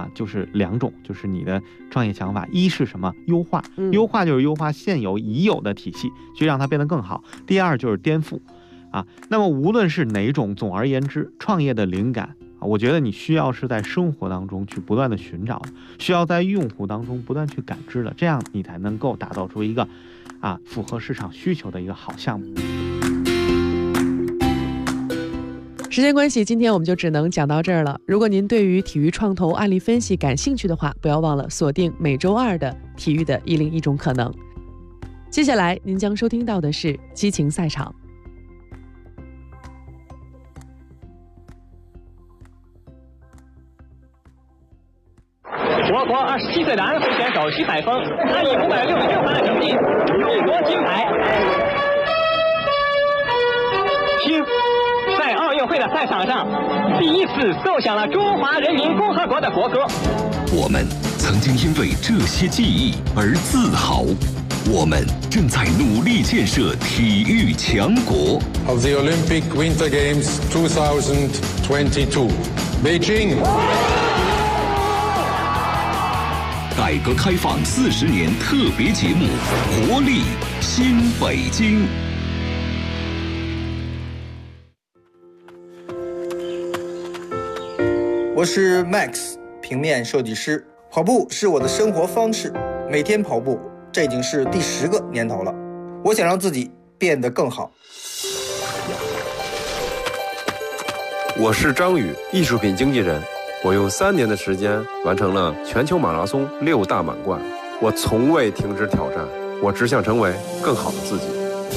就是2种，就是你的创业想法，一是什么？优化，优化就是优化现有已有的体系，去让它变得更好。第二就是颠覆那么无论是哪种，总而言之，创业的灵感我觉得你需要是在生活当中去不断的寻找的，需要在用户当中不断去感知的，这样你才能够打造出一个符合市场需求的一个好项目。 时间关系，今天我们就只能讲到这儿了。如果您对于体育创投案例分析感兴趣的话，不要忘了锁定每周2的体育的101种可能。接下来您将收听到的是激情赛场。 我国27岁的安徽选手徐海峰，他以566分的成绩勇夺金牌。听，在奥运会的赛场上，第一次奏响了中华人民共和国的国歌。 我们曾经因为这些记忆而自豪，我们正在努力建设体育强国。 Of the Olympic Winter Games 2022, Beijing。 改革开放40年特别节目《活力新北京》。 我是 Max， 平面设计师。跑步是我的生活方式，每天跑步，这已经是第10个年头了。我想让自己变得更好。 我是张宇，艺术品经纪人。我用3年的时间完成了全球马拉松6大满贯。我从未停止挑战，我只想成为更好的自己。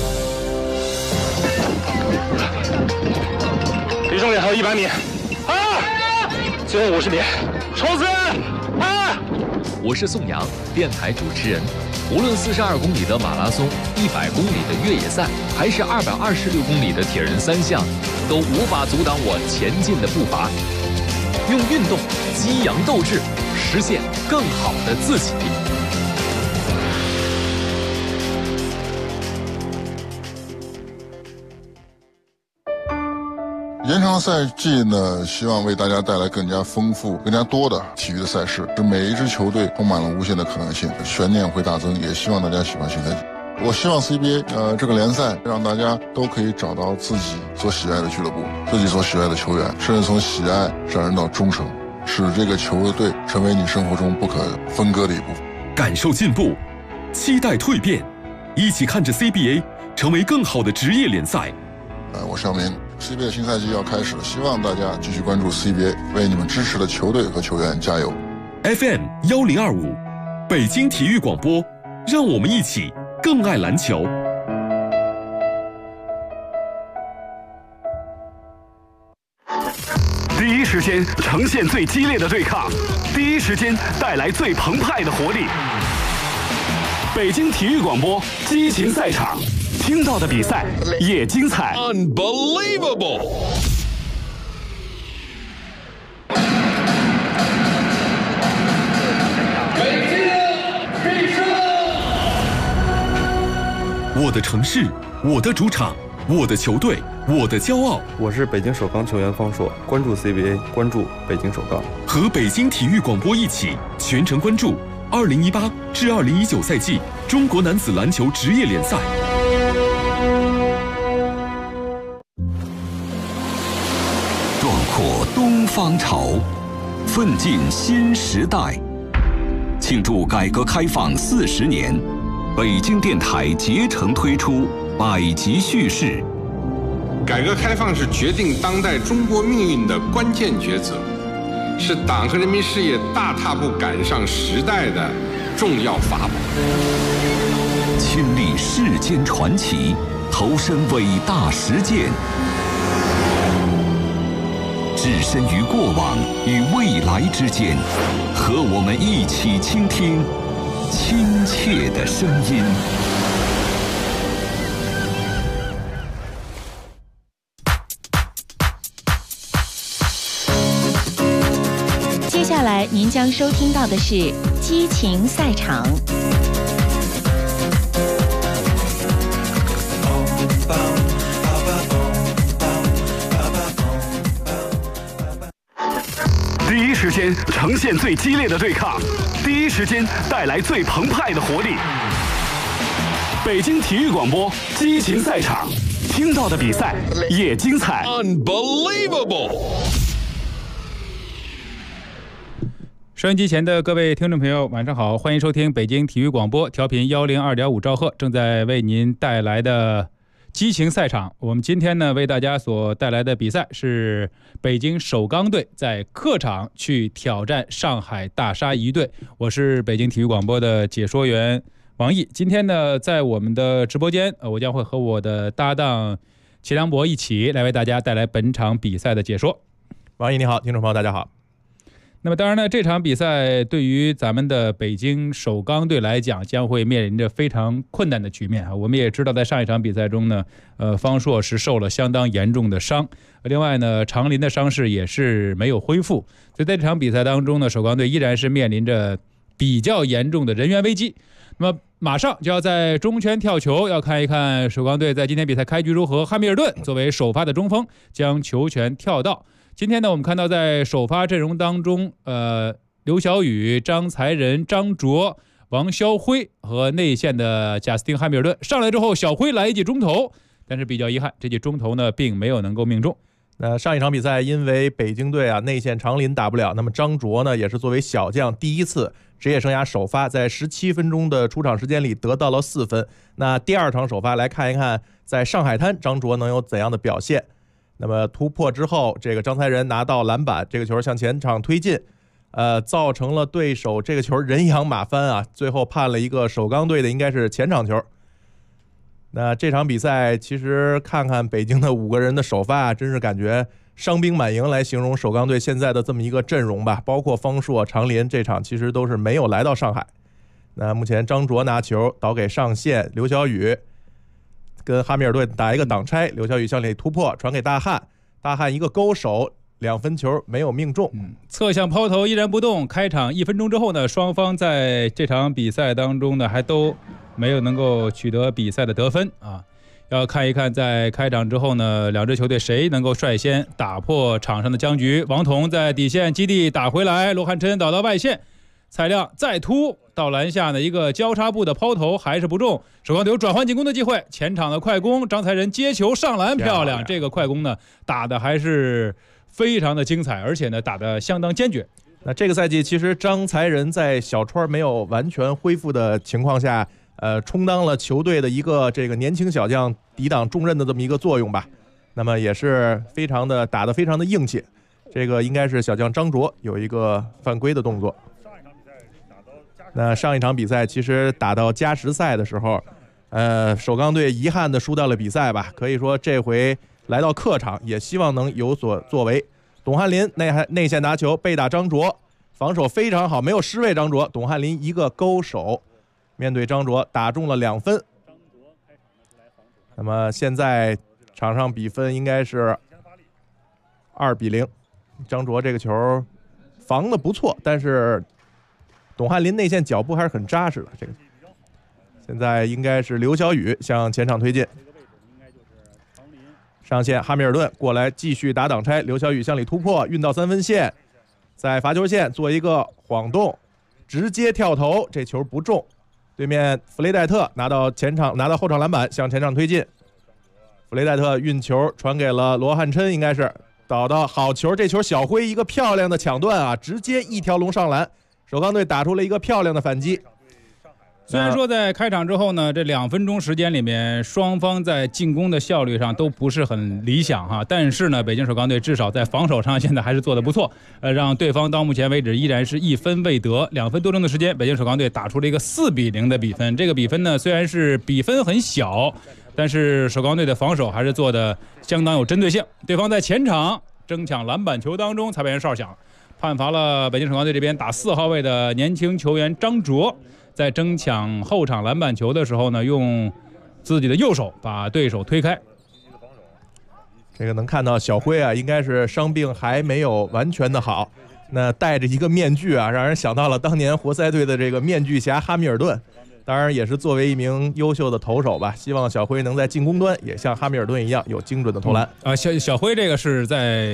离终点还有100米，最后50米，冲刺！ 我是宋阳，电台主持人。无论42公里的马拉松、100公里的越野赛，还是226公里的铁人3项，都无法阻挡我前进的步伐。用运动激扬斗志，实现更好的自己。 延长赛季呢，希望为大家带来更加丰富、更加多的体育的赛事，使每一支球队充满了无限的可能性，悬念会大增。也希望大家喜欢新赛季。我希望 CBA 这个联赛让大家都可以找到自己所喜爱的俱乐部，自己所喜爱的球员，甚至从喜爱上升到忠诚，使这个球队成为你生活中不可分割的一部分。 感受进步，期待蜕变，一起看着 CBA 成为更好的职业联赛。 我是肖明， CBA 新赛季要开始了，希望大家继续关注 CBA， 为你们支持的球队和球员加油。 FM 1025，北京体育广播，让我们一起更爱篮球。 第一时间呈现最激烈的对抗，第一时间带来最澎湃的活力。北京体育广播激情赛场，听到的比赛也精彩。 Unbelievable！ 我的城市，我的主场，我的球队，我的骄傲。 我是北京首钢球员方硕，关注 CBA， 关注北京首钢。 和北京体育广播一起全程关注2018至2019赛季中国男子篮球职业联赛。 壮阔东方潮，奋进新时代。庆祝改革开放40年，北京电台竭诚推出百集叙事。 改革开放是决定当代中国命运的关键抉择，是党和人民事业大踏步赶上时代的重要法宝。 亲历世间传奇，投身伟大实践，置身于过往与未来之间，和我们一起倾听亲切的声音。 接下来您将收听到的是激情赛场。 第第一时间呈现最激烈的对抗，第一时间带来最澎湃的活力。北京体育广播，激情赛场，听到的比赛也精彩。 Unbelievable！ 收音机前的各位听众朋友，晚上好，欢迎收听北京体育广播，调频102.5兆赫，正在为您带来的激情赛场。我们今天呢，为大家所带来的比赛是北京首钢队在客场去挑战上海大鲨鱼队。我是北京体育广播的解说员王毅。今天呢，在我们的直播间，我将会和我的搭档齐良博一起来为大家带来本场比赛的解说。 王毅你好，听众朋友大家好。 那么当然呢，这场比赛对于咱们的北京首钢队来讲，将会面临着非常困难的局面啊。我们也知道，在上一场比赛中呢，方硕是受了相当严重的伤，另外呢，常林的伤势也是没有恢复，所以在这场比赛当中呢，首钢队依然是面临着比较严重的人员危机。那么马上就要在中圈跳球，要看一看首钢队在今天比赛开局如何。汉密尔顿作为首发的中锋，将球权跳到。今天呢，我们看到在首发阵容当中，刘晓宇、张才仁、张卓、王霄辉和内线的贾斯汀·汉密尔顿上来之后，小辉来一记中投，但是比较遗憾，这记中投呢并没有能够命中。 那上一场比赛，因为北京队啊内线常林打不了，那么张卓呢也是作为小将第一次职业生涯首发，在17分钟的出场时间里得到了4分。那第二场首发来看一看，在上海滩张卓能有怎样的表现？那么突破之后，这个张才仁拿到篮板，这个球向前场推进，造成了对手这个球人仰马翻啊，最后判了一个首钢队的应该是前场球。那这场比赛其实看看北京的5个人的首发，真是感觉伤兵满营来形容首钢队现在的这么一个阵容吧，包括方硕、常林这场其实都是没有来到上海。那目前张卓拿球导给上线，刘晓宇跟哈密尔顿打一个挡拆，刘晓宇向里突破，传给大汉，大汉一个勾手，2分球没有命中。 侧向抛投依然不动。开场1分钟之后呢，双方在这场比赛当中呢还都没有能够取得比赛的得分啊。要看一看在开场之后呢，两支球队谁能够率先打破场上的僵局。王彤在底线基地打回来，罗汉琛倒到外线，蔡亮再突到篮下的一个交叉步的抛投还是不中，首钢队有转换进攻的机会，前场的快攻，张才仁接球上篮漂亮，这个快攻呢打的还是非常的精彩，而且呢打得相当坚决。 那这个赛季其实张才仁在小川没有完全恢复的情况下，充当了球队的一个这个年轻小将抵挡重任的这么一个作用吧。那么也是非常的打得非常的硬气，这个应该是小将张卓有一个犯规的动作。那上一场比赛其实打到加时赛的时候，首钢队遗憾的输掉了比赛吧，可以说这回来到客场也希望能有所作为。董翰林内线拿球被打张卓，防守非常好，没有失位张卓，董翰林一个勾手面对张卓打中了2分。那么现在场上比分应该是2-0，张卓这个球防得不错，但是董翰林内线脚步还是很扎实的。这个现在应该是刘晓宇向前场推进，上线哈密尔顿过来继续打挡拆，刘晓宇向里突破，运到3分线，在罚球线做一个晃动，直接跳投，这球不中。对面弗雷戴特拿到前场，拿到后场篮板，向前场推进。弗雷戴特运球传给了罗汉琛，应该是倒到好球，这球小辉一个漂亮的抢断啊，直接一条龙上篮。首钢队打出了一个漂亮的反击。 虽然说在开场之后呢，这2分钟时间里面，双方在进攻的效率上都不是很理想哈，但是呢，北京首钢队至少在防守上现在还是做得不错，让对方到目前为止依然是1分未得。2分多钟的时间，北京首钢队打出了一个4-0的比分。这个比分呢，虽然是比分很小，但是首钢队的防守还是做得相当有针对性。对方在前场争抢篮板球当中，裁判员哨响，判罚了北京首钢队这边打4号位的年轻球员张卓，在争抢后场篮板球的时候呢，用自己的右手把对手推开。 这个能看到小辉啊，应该是伤病还没有完全的好，那戴着一个面具啊，让人想到了当年活塞队的这个面具侠哈密尔顿。当然也是作为一名优秀的投手吧，希望小辉能在进攻端也像哈密尔顿一样有精准的投篮。 小辉这个是在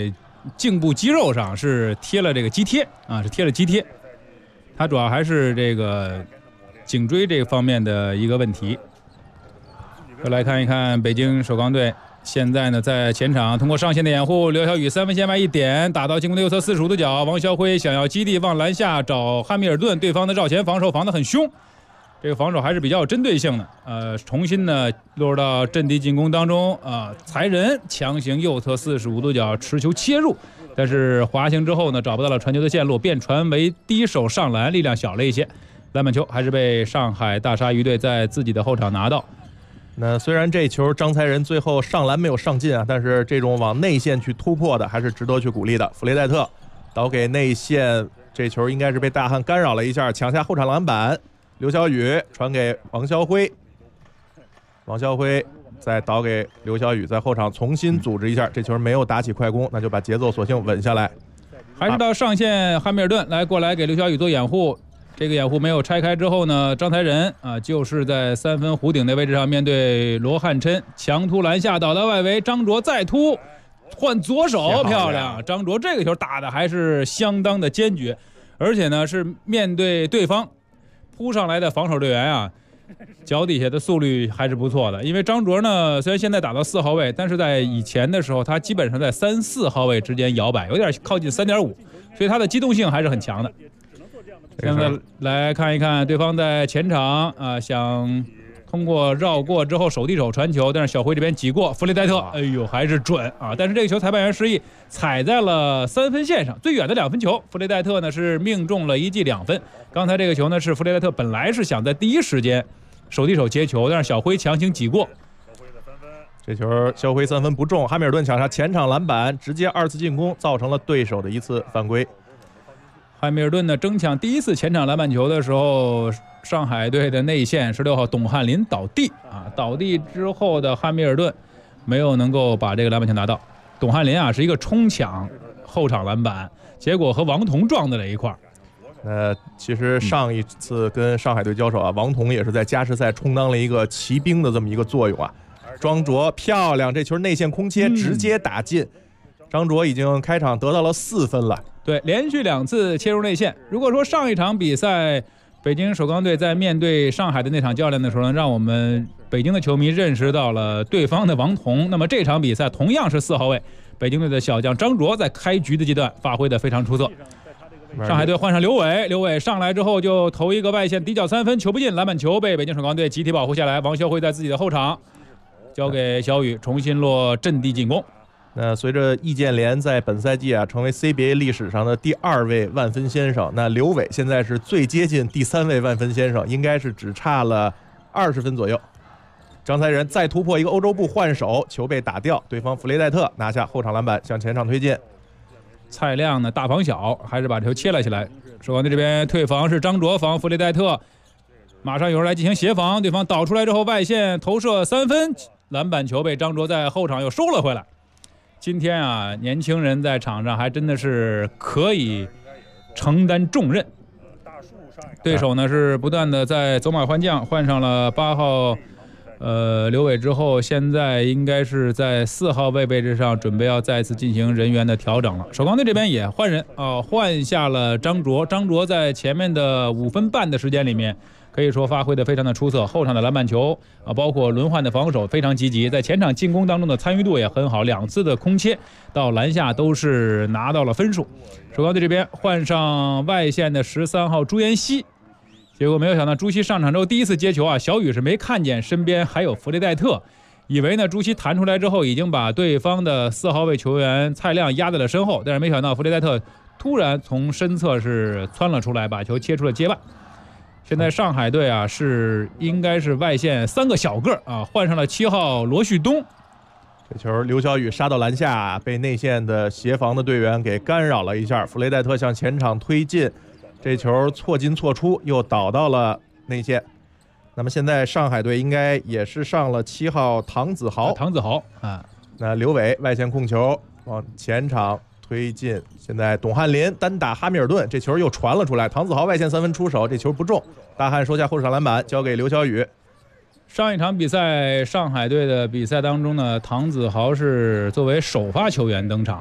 颈部肌肉上是贴了这个肌贴啊，是贴了肌贴。他主要还是这个颈椎这方面的一个问题。再来看一看北京首钢队，现在呢在前场通过上线的掩护，刘晓宇3分线外一点打到进攻的右侧45度角，王霄辉想要基地往篮下找汉密尔顿，对方的绕前防守防得很凶，这个防守还是比较有针对性的。重新呢落入到阵地进攻当中才人强行右侧45度角持球切入，但是滑行之后呢找不到了传球的线路，便传为低手上篮，力量小了一些，篮板球还是被上海大鲨鱼队在自己的后场拿到。 那虽然这球张才仁最后上篮没有上进啊，但是这种往内线去突破的还是值得去鼓励的。弗雷戴特导给内线，这球应该是被大汉干扰了一下，抢下后场篮板。刘晓宇传给王霄辉，王霄辉再导给刘晓宇，在后场重新组织一下，这球没有打起快攻，那就把节奏索性稳下来。 还是到上线汉密尔顿过来给刘晓宇做掩护，这个掩护没有拆开之后呢，张才仁就是在3分弧顶的位置上面对罗汉琛，强突篮下倒到外围，张卓再突换左手，漂亮！张卓这个球打的还是相当的坚决，而且呢是面对对方扑上来的防守队员脚底下的速率还是不错的。因为张卓呢虽然现在打到4号位，但是在以前的时候他基本上在3、4号位之间摇摆，有点靠近3.5，所以他的机动性还是很强的。现在来看一看对方在前场想通过绕过之后手递手传球，但是小辉这边挤过弗雷戴特，哎呦还是准但是这个球裁判员示意踩在了3分线上，最远的2分球，弗雷戴特呢是命中了1记2分。刚才这个球呢是弗雷戴特本来是想在第一时间手递手接球，但是小辉强行挤过， 这球肖辉3分不中，汉密尔顿抢下前场篮板，直接2次进攻，造成了对手的1次犯规。 汉密尔顿呢争抢第1次前场篮板球的时候，上海队的内线16号董翰林倒地倒地之后的汉密尔顿没有能够把这个篮板球拿到。董翰林是一个冲抢后场篮板，结果和王彤撞在了一块儿。 其实上一次跟上海队交手王彤也是在加时赛充当了一个骑兵的这么一个作用张卓漂亮，这球内线空切直接打进。张卓已经开场得到了4分了， 对，连续2次切入内线。如果说上一场比赛北京首钢队在面对上海的那场较量的时候呢，让我们北京的球迷认识到了对方的王彤，那么这场比赛同样是4号位北京队的小将张卓在开局的阶段发挥的非常出色。上海队换上刘伟，刘伟上来之后就投一个外线底角3分，球不进，篮板球被北京首钢队集体保护下来。王霄辉在自己的后场交给小雨，重新落阵地进攻。 随着易建联在本赛季成为 CBA 历史上的第2位万分先生，那刘伟现在是最接近第3位万分先生，应该是只差了20分左右。张才仁再突破一个欧洲步换手，球被打掉，对方弗雷戴特拿下后场篮板，向前场推进。 蔡亮呢大防小，还是把球切了起来。首钢队这边退防是张卓防弗雷戴特，马上有人来进行协防，对方倒出来之后外线投射3分，篮板球被张卓在后场又收了回来。今天年轻人在场上还真的是可以承担重任。对手呢是不断的在走马换将，换上了8号刘伟之后，现在应该是在4号位置上准备要再次进行人员的调整了。首钢队这边也换人换下了张卓，张卓在前面的5分半的时间里面可以说发挥的非常的出色，后场的篮板球包括轮换的防守非常积极，在前场进攻当中的参与度也很好，2次的空切到篮下都是拿到了分数。首钢队这边换上外线的13号朱彦西，结果没有想到朱熹上场之后第1次接球小雨是没看见身边还有弗雷戴特，以为呢朱熹弹出来之后已经把对方的4号位球员蔡亮压在了身后，但是没想到弗雷戴特突然从身侧是窜了出来，把球切出了界外。现在上海队是应该是外线3个小个换上了7号罗旭东。 这球刘晓宇杀到篮下，被内线的协防的队员给干扰了一下，弗雷戴特向前场推进，这球错进错出，又倒到了内线。那么现在上海队应该也是上了7号唐子豪，那刘伟外线控球往前场推进，现在董翰林单打哈密尔顿，这球又传了出来，唐子豪外线3分出手，这球不中，大汉收下后场篮板，交给刘晓宇。 上一场比赛上海队的比赛当中呢，唐子豪是作为首发球员登场，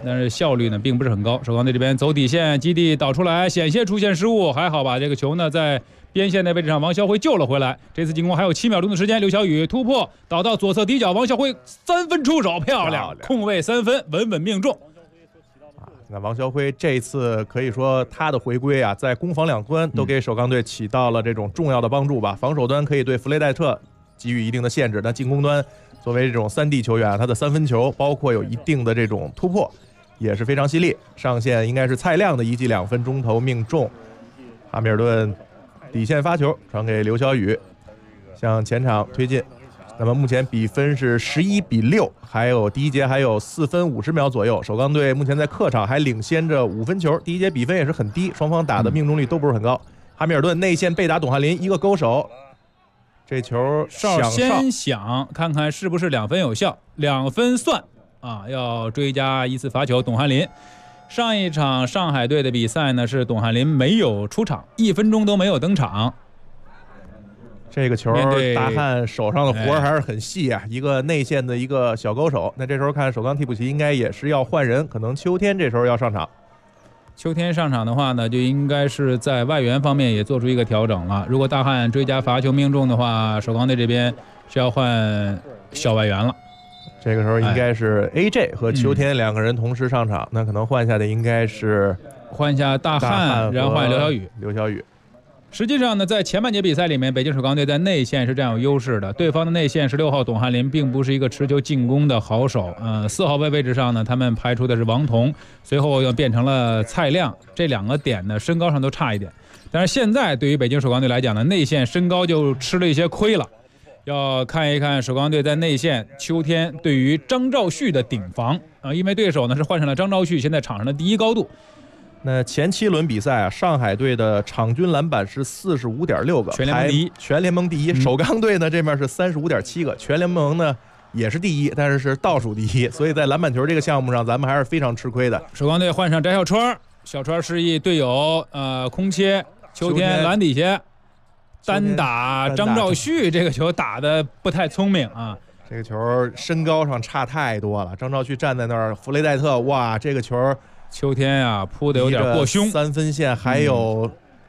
但是效率呢并不是很高。首钢队这边走底线，基地导出来，险些出现失误，还好把这个球呢在边线的位置上王晓辉救了回来。这次进攻还有7秒钟的时间，刘晓宇突破导到左侧底角，王晓辉3分出手，漂亮，空位3分，稳稳命中。 那王晓辉这次可以说他的回归啊，在攻防两端都给首钢队起到了这种重要的帮助吧。防守端可以对弗雷戴特给予一定的限制，但进攻端作为这种3D 球员，他的3分球包括有一定的这种突破也是非常犀利。上线应该是蔡亮的1记2分，中投命中。哈密尔顿底线发球传给刘晓宇，向前场推进。那么目前比分是11-6，还有第一节还有4分50秒左右。首钢队目前在客场还领先着5分球，第一节比分也是很低，双方打的命中率都不是很高。哈密尔顿内线被打，董翰林一个勾手，这球先想看看是不是2分有效，2分算啊，要追加1次罚球。董翰林上一场上海队的比赛呢，是董翰林没有出场，1分钟都没有登场。 这个球大汉手上的活还是很细啊，一个内线的一个小勾手。那这时候看首钢替补席应该也是要换人，可能秋天这时候要上场。 秋天上场的话呢，就应该是在外援方面也做出一个调整了。如果大汉追加罚球命中的话，首钢队这边是要换小外援了。 这个时候应该是 AJ 和秋天2个人同时上场，那可能换下的应该是换下大汉，然后换刘晓宇。实际上呢，在前半节比赛里面，北京首钢队在内线是占有优势的。对方的内线16号董翰林并不是一个持球进攻的好手，4号位置上呢，他们排出的是王彤，随后又变成了蔡亮，这2个点呢身高上都差一点。但是现在对于北京首钢队来讲呢，内线身高就吃了一些亏了。要看一看首钢队在内线秋天对于张兆旭的顶防因为对手呢是换上了张兆旭现在场上的第一高度。 那前7轮比赛啊，上海队的场均篮板是45.6个，全联盟第一。首钢队呢这边是35.7个，全联盟呢也是第一，但是是倒数第一，所以在篮板球这个项目上，咱们还是非常吃亏的。 首钢队换上翟小川，小川示意队友空切，秋天篮底下单打张兆旭，这个球打得不太聪明啊。 这个球身高上差太多了，张兆旭站在那儿，弗雷戴特，哇，这个球秋天啊扑得有点过凶 ，3分线还有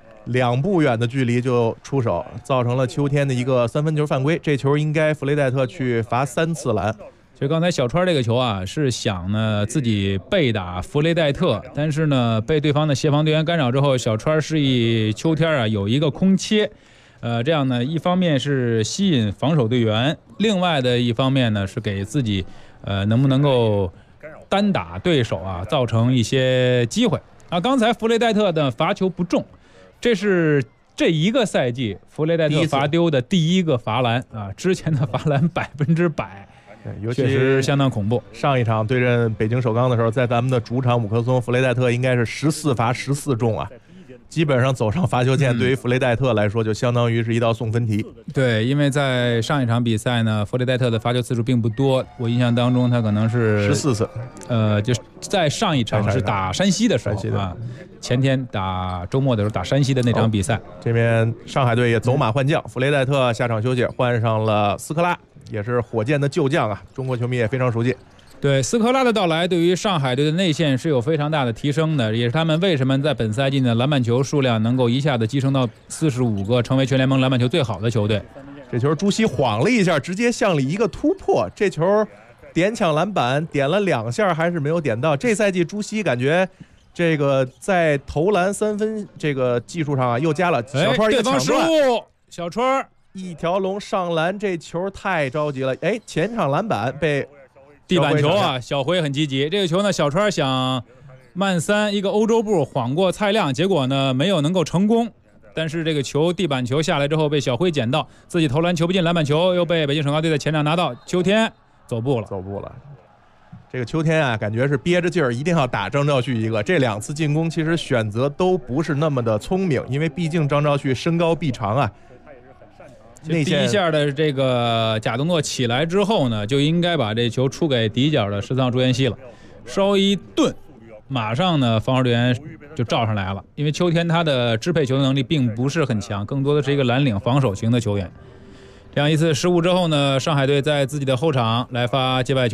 2步远的距离就出手，造成了秋天的一个3分球犯规。这球应该弗雷戴特去罚3次篮。 就刚才小川这个球啊，是想呢自己背打弗雷戴特，但是呢被对方的协防队员干扰之后，小川示意秋天啊有一个空切，这样呢一方面是吸引防守队员，另外的一方面呢是给自己能不能够单打对手啊造成一些机会啊。刚才弗雷戴特的罚球不中，这是这一个赛季弗雷戴特罚丢的第一个罚篮啊，之前的罚篮100%，确实相当恐怖。 上一场对阵北京首钢的时候，在咱们的主场五棵松，弗雷戴特应该是14罚14中啊，基本上走上罚球线，对于弗雷戴特来说就相当于是一道送分题。 对，因为在上一场比赛呢，弗雷戴特的罚球次数并不多，我印象当中他可能是 14次， 就是在上一场是打山西的时候啊，前天打周末的时候打山西的那场比赛。 这边上海队也走马换将，弗雷戴特下场休息，换上了斯科拉，也是火箭的旧将啊，中国球迷也非常熟悉。 对，斯科拉的到来对于上海队的内线是有非常大的提升的，也是他们为什么在本赛季的篮板球数量能够一下子跻身到45个，成为全联盟篮板球最好的球队。 这球朱熹晃了一下，直接向里一个突破，这球点抢篮板点了2下还是没有点到。这赛季朱熹感觉这个在投篮3分这个技术上啊又加了，小川一个抢断， 小川一条龙上篮，这球太着急了，前场篮板被地板球啊，小辉很积极。这个球呢，小川想慢3一个欧洲步晃过蔡亮，结果呢没有能够成功。但是这个球地板球下来之后被小辉捡到，自己投篮球不进，篮板球又被北京首钢队在前场拿到。秋天走步了。 这个秋天啊，感觉是憋着劲儿，一定要打张兆旭一个。这2次进攻其实选择都不是那么的聪明，因为毕竟张兆旭身高臂长啊。 第一下的这个贾东诺起来之后呢，就应该把这球出给底角的13号朱彦西了，稍一顿，马上呢防守队员就罩上来了。因为秋天他的支配球的能力并不是很强，更多的是一个蓝领防守型的球员。这样一次失误之后呢，上海队在自己的后场来发界外球，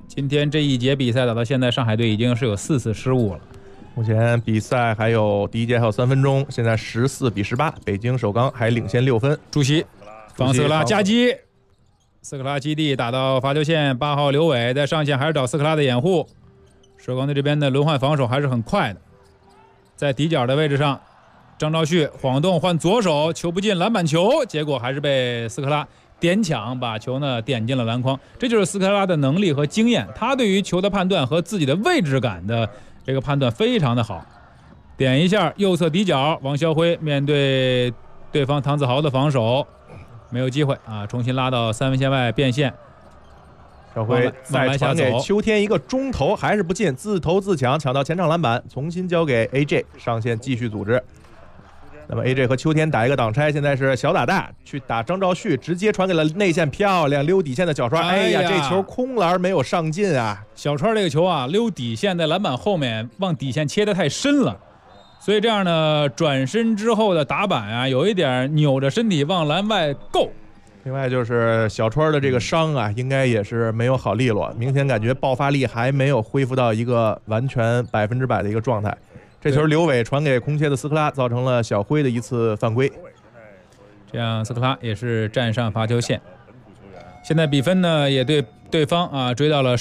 今天这一节比赛打到现在，上海队已经是有4次失误了。 目前比赛还有第一节还有3分钟，现在14-18，北京首钢还领先6分。 主席防斯科拉夹击，斯科拉基地打到罚球线，8号刘伟在上线还是找斯科拉的掩护。首钢队这边的轮换防守还是很快的，在底角的位置上，张兆旭晃动换左手，球不进，篮板球，结果还是被斯科拉点抢，把球呢点进了篮筐。这就是斯科拉的能力和经验，他对于球的判断和自己的位置感的这个判断非常的好。点一下右侧底角，王霄辉面对对方唐子豪的防守，没有机会啊，重新拉到3分线外变线。 小辉再传给秋天一个中投，还是不进，自投自抢，抢到前场篮板，重新交给 AJ 上线继续组织。那么 AJ 和秋天打一个挡拆，现在是小打大去打张兆旭，直接传给了内线，漂亮溜底线的小川。哎呀，这球空篮没有上进啊！ 小川这个球啊，溜底线在篮板后面，往底线切得太深了，所以这样呢，转身之后的打板啊，有一点扭着身体往篮外够。 另外就是小川的这个伤啊，应该也是没有好利落，明显感觉爆发力还没有恢复到一个完全100%的一个状态。这球刘伟传给空切的斯科拉，造成了小辉的一次犯规， 这样斯科拉也是站上罚球线。现在比分呢也对对方啊追到了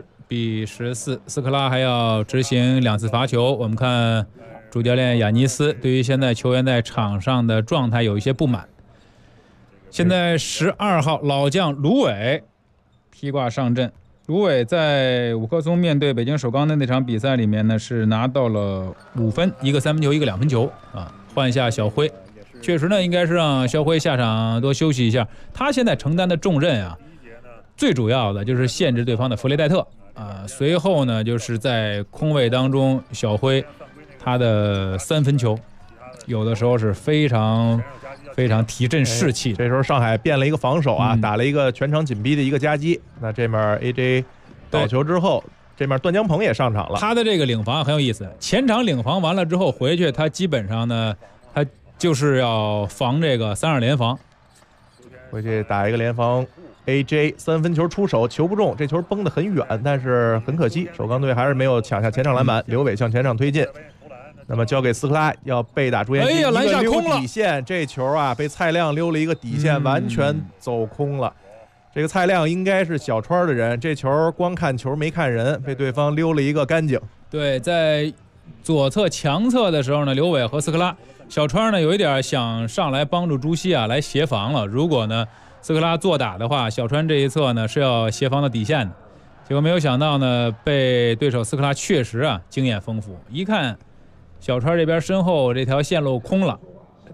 10-14，斯科拉还要执行2次罚球。我们看主教练亚尼斯对于现在球员在场上的状态有一些不满。现在12号老将卢伟披挂上阵。卢伟在五棵松面对北京首钢的那场比赛里面呢，是拿到了5分，一个3分球，一个2分球啊，换下小辉。确实呢，应该是让肖辉下场多休息一下。他现在承担的重任啊，最主要的就是限制对方的弗雷戴特啊。随后呢，就是在空位当中，小辉他的3分球，有的时候是非常提振士气的。 这时候上海变了一个防守啊，打了一个全场紧逼的一个夹击。那这面 AJ 倒球之后，这面段江鹏也上场了。 他的这个领防很有意思，前场领防完了之后回去，他基本上呢，他就是要防这个3-2联防， 回去打一个联防。AJ 3分球出手，球不中，这球崩得很远，但是很可惜，首钢队还是没有抢下前场篮板。刘伟向前场推进。那么交给斯科拉，要被打朱彦军， 篮下空了底线，这球啊被蔡亮溜了一个底线，完全走空了。这个蔡亮应该是小川的人，这球光看球没看人，被对方溜了一个干净。 对，在左侧强侧的时候呢，刘伟和斯科拉，小川呢有一点想上来帮助朱熹啊来协防了。如果呢斯科拉做打的话，小川这一侧呢是要协防到底线的。结果没有想到呢，被对手斯科拉确实啊经验丰富，一看小川这边身后这条线路空了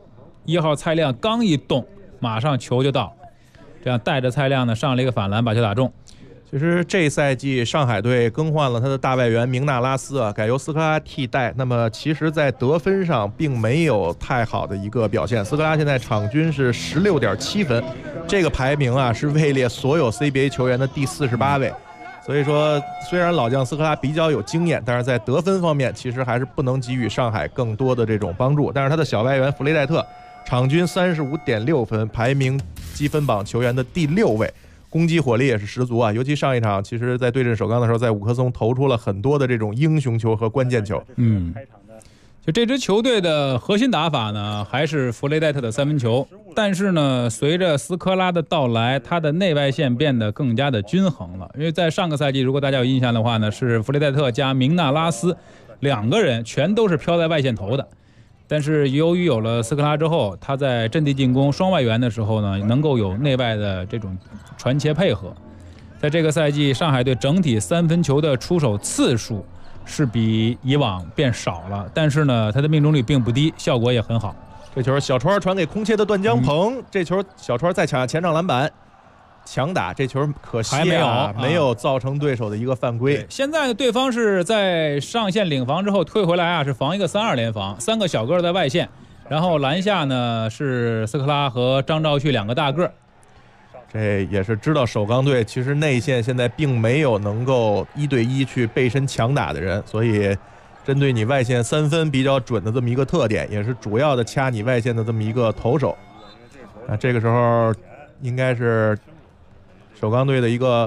，1号蔡亮刚一动，马上球就到，这样带着蔡亮呢上了一个反篮，把球打中。 其实这赛季上海队更换了他的大外援明纳拉斯啊，改由斯科拉替代。那么其实在得分上并没有太好的一个表现，斯科拉现在场均是16.7分，这个排名啊是位列所有 CBA 球员的第48位。所以说，虽然老将斯科拉比较有经验，但是在得分方面其实还是不能给予上海更多的这种帮助。但是他的小外援弗雷戴特场均35.6分，排名积分榜球员的第6位，攻击火力也是十足啊。尤其上一场，其实在对阵首钢的时候，在五棵松投出了很多的这种英雄球和关键球。 就这支球队的核心打法呢，还是弗雷戴特的3分球。但是呢，随着斯科拉的到来，他的内外线变得更加的均衡了。因为在上个赛季，如果大家有印象的话呢，是弗雷戴特加明纳拉斯2个人全都是飘在外线投的。但是由于有了斯科拉之后，他在阵地进攻双外援的时候呢，能够有内外的这种传切配合。在这个赛季，上海队整体3分球的出手次数是比以往变少了，但是呢，他的命中率并不低，效果也很好。 这球小川传给空切的段江鹏，这球小川再抢下前场篮板，强打，这球可惜没有造成对手的一个犯规。 现在对方是在上线领防之后退回来啊，是防一个3-2联防，3个小个在外线，然后篮下呢是斯科拉和张兆旭2个大个。 这也是知道首钢队其实内线现在并没有能够1对1去背身强打的人，所以针对你外线3分比较准的这么一个特点，也是主要的掐你外线的这么一个投手。这个时候应该是首钢队的一个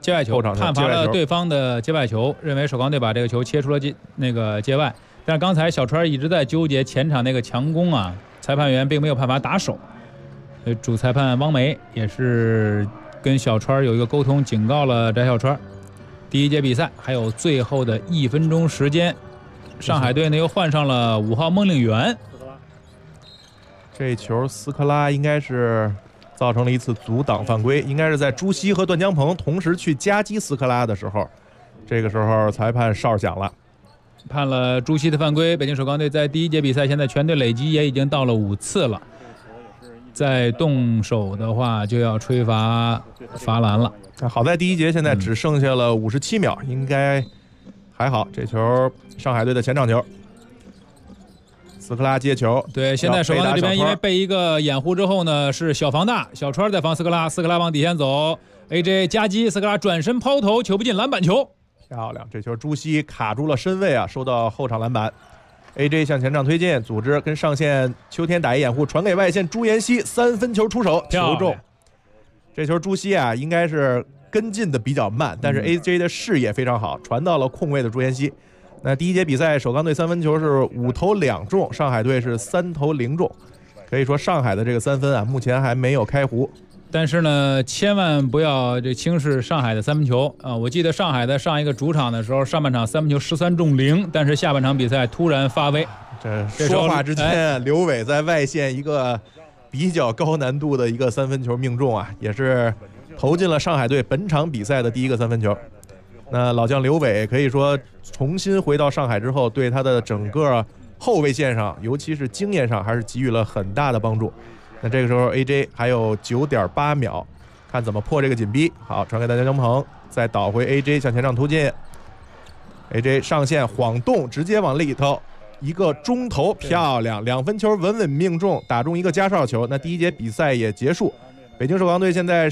界外球，判罚了对方的界外球，认为首钢队把这个球切出了界外。但是刚才小川一直在纠结前场那个强攻啊，裁判员并没有判罚打手。主裁判汪梅也是跟小川有一个沟通，警告了翟小川。第一节比赛还有最后的1分钟时间，上海队呢又换上了5号孟令元。 这球斯科拉应该是造成了一次阻挡犯规，应该是在朱熹和段江鹏同时去夹击斯科拉的时候，这个时候裁判哨响了， 判了朱熹的犯规。北京首钢队在第一节比赛现在全队累积也已经到了5次了，再动手的话就要吹罚篮了。 好在第一节现在只剩下了57秒，应该还好。这球上海队的前场球，斯科拉接球。 对，现在首钢队这边因为被一个掩护之后呢，是小防大，小川在防斯科拉，斯科拉往底线走 ，AJ 夹击，斯科拉转身抛投，球不进，篮板球。 漂亮，这球朱熹卡住了身位啊，收到后场篮板。AJ 向前场推进，组织跟上线秋天打一掩护，传给外线朱彦西，3分球出手，球中。这球朱熹啊，应该是跟进的比较慢，但是 AJ 的视野非常好，传到了空位的朱彦西。那第一节比赛，首钢队3分球是5投2中，上海队是3投0中，可以说上海的这个3分啊，目前还没有开胡。 但是呢，千万不要轻视上海的3分球啊！我记得上海在上一个主场的时候，上半场3分球13中0，但是下半场比赛突然发威。 这说话之间，刘伟在外线一个比较高难度的一个3分球命中啊，也是投进了上海队本场比赛的第一个3分球。那老将刘伟可以说重新回到上海之后，对他的整个后卫线上，尤其是经验上，还是给予了很大的帮助。那这个时候 AJ 还有 9.8 秒，看怎么破这个紧逼。好，传给段江鹏，再倒回 AJ 向前场突进。AJ 上线晃动，直接往里头一个中投，漂亮，2分球稳稳命中，打中一个加哨球。那第一节比赛也结束，北京首钢队现在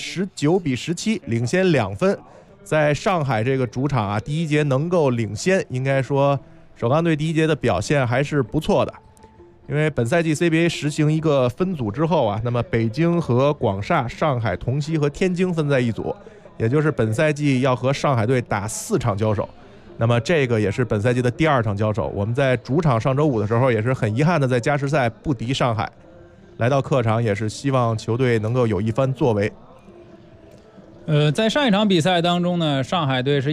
19-17，领先2分。在上海这个主场啊，第一节能够领先，应该说首钢队第一节的表现还是不错的。因为本赛季 CBA 实行一个分组之后啊，那么北京和广厦、上海同曦和天津分在一组，也就是本赛季要和上海队打4场交手。那么这个也是本赛季的第2场交手。我们在主场上周五的时候也是很遗憾的在加时赛不敌上海，来到客场也是希望球队能够有一番作为。 在上一场比赛当中呢，上海队是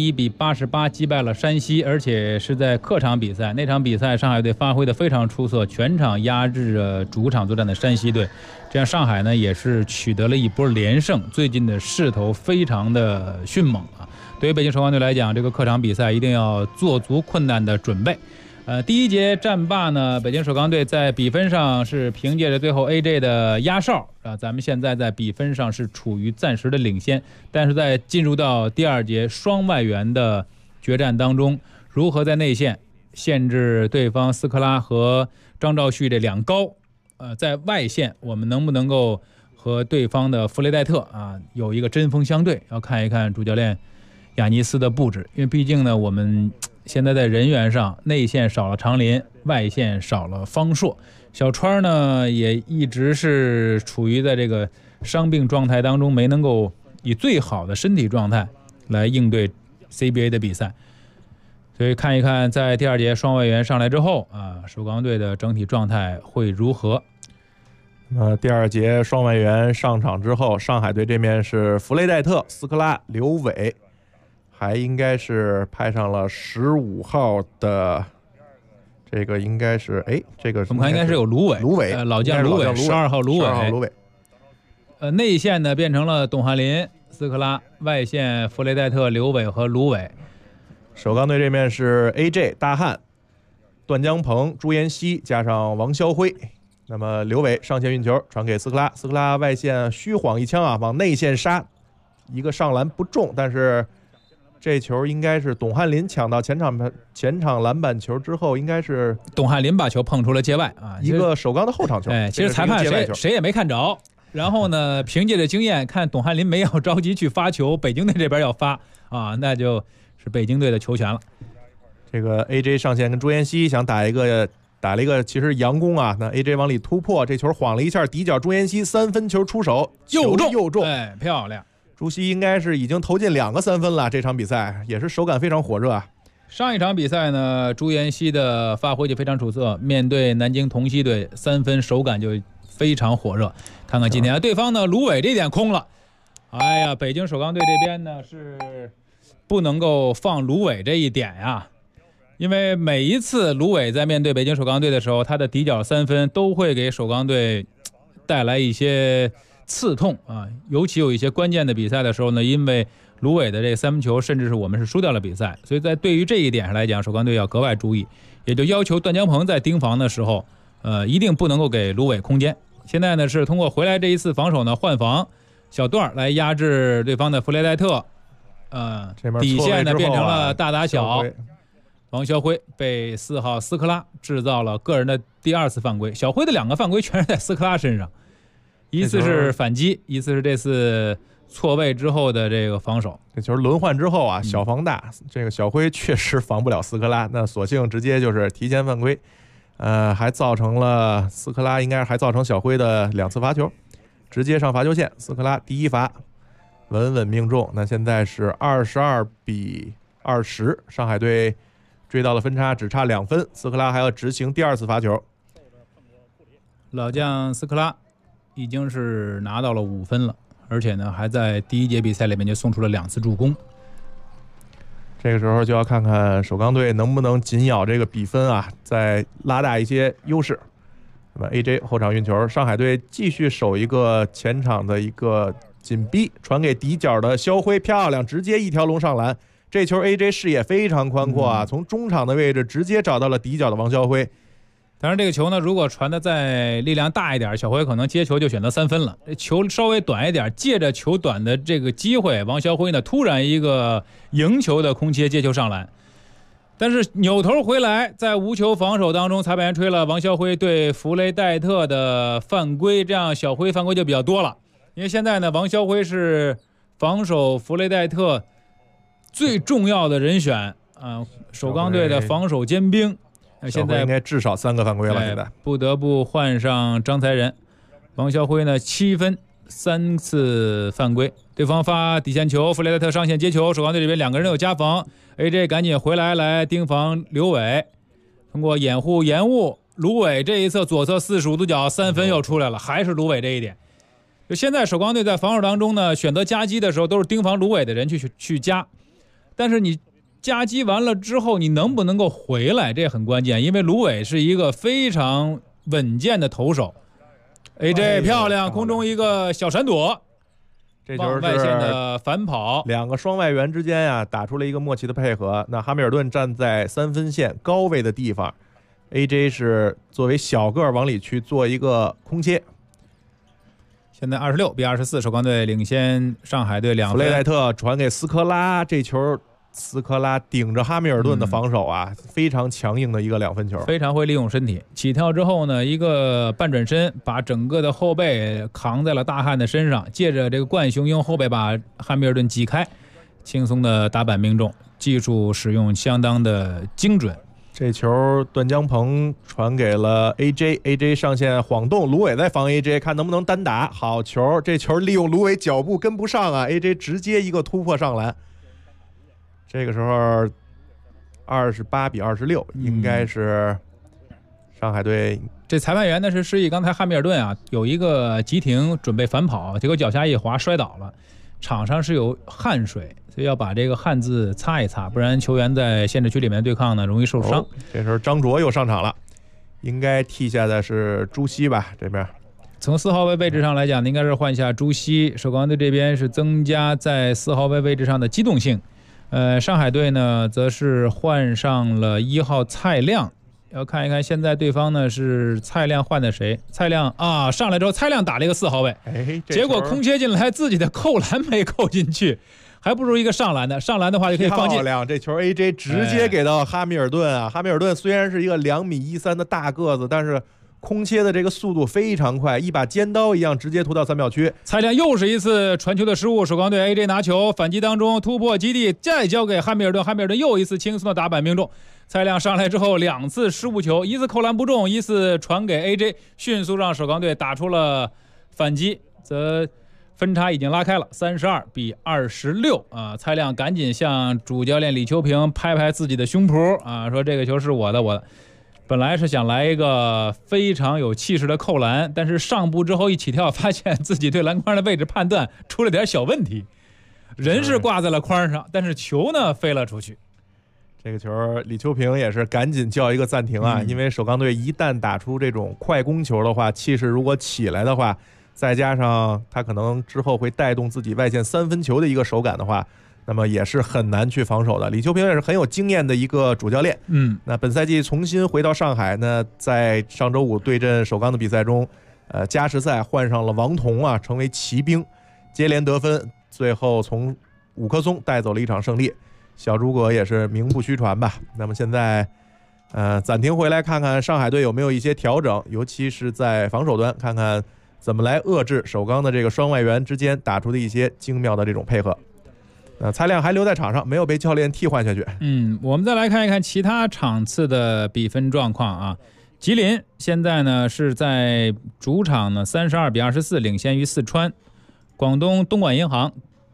101-88击败了山西，而且是在客场比赛。那场比赛上海队发挥的非常出色，全场压制着主场作战的山西队，这样上海呢也是取得了一波连胜，最近的势头非常的迅猛啊。对于北京首钢队来讲，这个客场比赛一定要做足困难的准备。第一节战罢呢，北京首钢队在比分上是凭借着最后 AJ 的压哨啊，咱们现在在比分上是处于暂时的领先。但是在进入到第2节双外援的决战当中，如何在内线限制对方斯科拉和张兆旭这2高？在外线我们能不能够和对方的弗雷戴特啊有一个针锋相对？要看一看主教练亚尼斯的布置，因为毕竟呢我们现在在人员上，内线少了长林，外线少了方硕，小川呢也一直是处于在这个伤病状态当中，没能够以最好的身体状态来应对 CBA 的比赛。所以看一看在第2节双外援上来之后啊，首钢队的整体状态会如何。 第2节双外援上场之后，上海队这面是弗雷戴特、斯科拉、刘伟，还应该是派上了15号的，这个应该是这个我们看应该是有卢伟，老将卢伟，12号卢伟。内线呢变成了董翰林、斯科拉，外线弗雷戴特、刘伟和卢伟。 首钢队这面是 AJ 大汉、段江鹏、朱彦西加上王霄辉。那么刘伟上线运球传给斯科拉，斯科拉外线虚晃一枪啊，往内线杀，一个上篮不中，但是这球应该是董翰林抢到前场篮板球之后，应该是董翰林把球碰出了界外啊， 一个首钢的后场球。 其实裁判谁也没看着。然后呢，凭借着经验，看董翰林没有着急去发球，北京队这边要发啊，那就是北京队的球权了。 这个 AJ 上线跟朱彦西想打了一个其实佯攻啊，那 AJ 往里突破，这球晃了一下底角，朱彦西3分球出手，又中， 漂亮。 朱熹应该是已经投进2个3分了，这场比赛也是手感非常火热啊。 上一场比赛呢，朱彦曦的发挥就非常出色，面对南京同曦队3分手感就非常火热。看看今天对方呢，芦苇这点空了，哎呀，北京首钢队这边呢是不能够放芦苇这一点呀，因为每一次芦苇在面对北京首钢队的时候，他的底角3分都会给首钢队带来一些刺痛啊，尤其有一些关键的比赛的时候呢，因为芦苇的这3分球，甚至是我们是输掉了比赛，所以在对于这一点上来讲，首钢队要格外注意，也就要求段江鹏在盯防的时候，一定不能够给芦苇空间。现在呢是通过回来这一次防守呢换防小段来压制对方的弗雷戴特，底线呢变成了大打小，王肖辉被4号斯科拉制造了个人的第2次犯规，小辉的2个犯规全是在斯科拉身上，一次是反击，一次是这次错位之后的这个防守。 这球轮换之后啊，小防大，这个小辉确实防不了斯科拉，那索性直接就是提前犯规，还造成了斯科拉应该还造成小辉的2次罚球，直接上罚球线，斯科拉第1罚稳稳命中。那现在是22比20，上海队追到了分差，只差2分，斯科拉还要执行第2次罚球。 老将斯科拉已经是拿到了5分了，而且呢还在第1节比赛里面就送出了2次助攻。 这个时候就要看看首钢队能不能紧咬这个比分啊，再拉大一些优势。那么 AJ 后场运球，上海队继续守一个前场的一个紧逼，传给底角的肖辉，漂亮，直接一条龙上篮。这球 AJ 视野非常宽阔啊，从中场的位置直接找到了底角的王肖辉。 当然这个球呢，如果传的再力量大一点，小辉可能接球就选择3分了。这球稍微短一点，借着球短的这个机会，王肖辉呢突然一个迎球的空切接球上篮，但是扭头回来，在无球防守当中，裁判员吹了王肖辉对弗雷戴特的犯规，这样小辉犯规就比较多了。因为现在呢，王肖辉是防守弗雷戴特最重要的人选啊，首钢队的防守尖兵。现在应该至少3个犯规了，现在不得不换上张才仁。王肖辉呢7分3次犯规，对方发底线球，弗雷戴特上线接球，首钢队这边2个人有加防 ，AJ 赶紧回来盯防刘伟，通过掩护延误，芦苇这一侧左侧45度角3分又出来了，还是芦苇这一点。就现在首钢队在防守当中呢，选择夹击的时候都是盯防芦苇的人去夹，但是你夹击完了之后，你能不能够回来，这很关键，因为芦苇是一个非常稳健的投手。AJ 漂亮，空中一个小闪躲， 这就是外线的反跑 ，2个双外援之间呀打出了一个默契的配合。那哈密尔顿站在3分线高位的地方 ，AJ 是作为小个往里去做一个空切。 现在26比24，首钢队领先上海队2分。 弗雷戴特传给斯科拉，这球斯科拉顶着哈密尔顿的防守啊，非常强硬的一个2分球， 非常会利用身体。起跳之后呢，一个半转身，把整个的后背扛在了大汉的身上，借着这个惯雄鹰后背把哈密尔顿挤开，轻松的打板命中，技术使用相当的精准。 这球段江鹏传给了 AJ 上线晃动，芦苇在防 AJ， 看能不能单打。好球，这球利用芦苇脚步跟不上啊 ，AJ 直接一个突破上篮。这个时候28比26，应该是上海队。 这裁判员呢是示意刚才哈密尔顿啊有一个急停准备反跑，结果脚下一滑摔倒了，场上是有汗水，所以要把这个汗渍擦一擦，不然球员在限制区里面对抗呢容易受伤。 这时候张卓又上场了，应该替下的是朱熹吧？这边从4号位位置上来讲，应该是换下朱熹。首钢队这边是增加在4号位置上的机动性。上海队呢，则是换上了1号蔡亮。要看一看现在对方呢是蔡亮换的谁？蔡亮啊，上来之后蔡亮打了一个4号位，结果空切进来，自己的扣篮没扣进去，还不如一个上篮的。上篮的话就可以放进。 漂亮，这球 AJ 直接给到哈密尔顿啊！哈密尔顿虽然是一个2.13米的大个子，但是空切的这个速度非常快，一把尖刀一样直接突到3秒区。 蔡亮又是一次传球的失误，首钢队 AJ 拿球反击当中突破基地，再交给哈密尔顿，哈密尔顿又一次轻松的打板命中。蔡亮上来之后2次失误球，一次扣篮不中，一次传给 AJ， 迅速让首钢队打出了反击，则分差已经拉开了32-26啊！蔡亮赶紧向主教练李秋平拍拍自己的胸脯啊，说这个球是我的。本来是想来一个非常有气势的扣篮，但是上步之后一起跳，发现自己对篮筐的位置判断出了点小问题，人是挂在了框上，但是球呢飞了出去。 这个球李秋平也是赶紧叫一个暂停啊，因为首钢队一旦打出这种快攻球的话，气势如果起来的话，再加上他可能之后会带动自己外线3分球的一个手感的话，那么也是很难去防守的。李秋平也是很有经验的一个主教练。那本赛季重新回到上海呢，在上周五对阵首钢的比赛中，加时赛换上了王彤啊，成为骑兵，接连得分，最后从五棵松带走了一场胜利。小诸葛也是名不虚传吧。那么现在暂停回来看看上海队有没有一些调整，尤其是在防守端，看看怎么来遏制首钢的这个双外援之间打出的一些精妙的这种配合。蔡亮还留在场上，没有被教练替换下去。 我们再来看一看其他场次的比分状况啊。吉林现在呢是在主场呢32-24领先于四川，广东东莞银行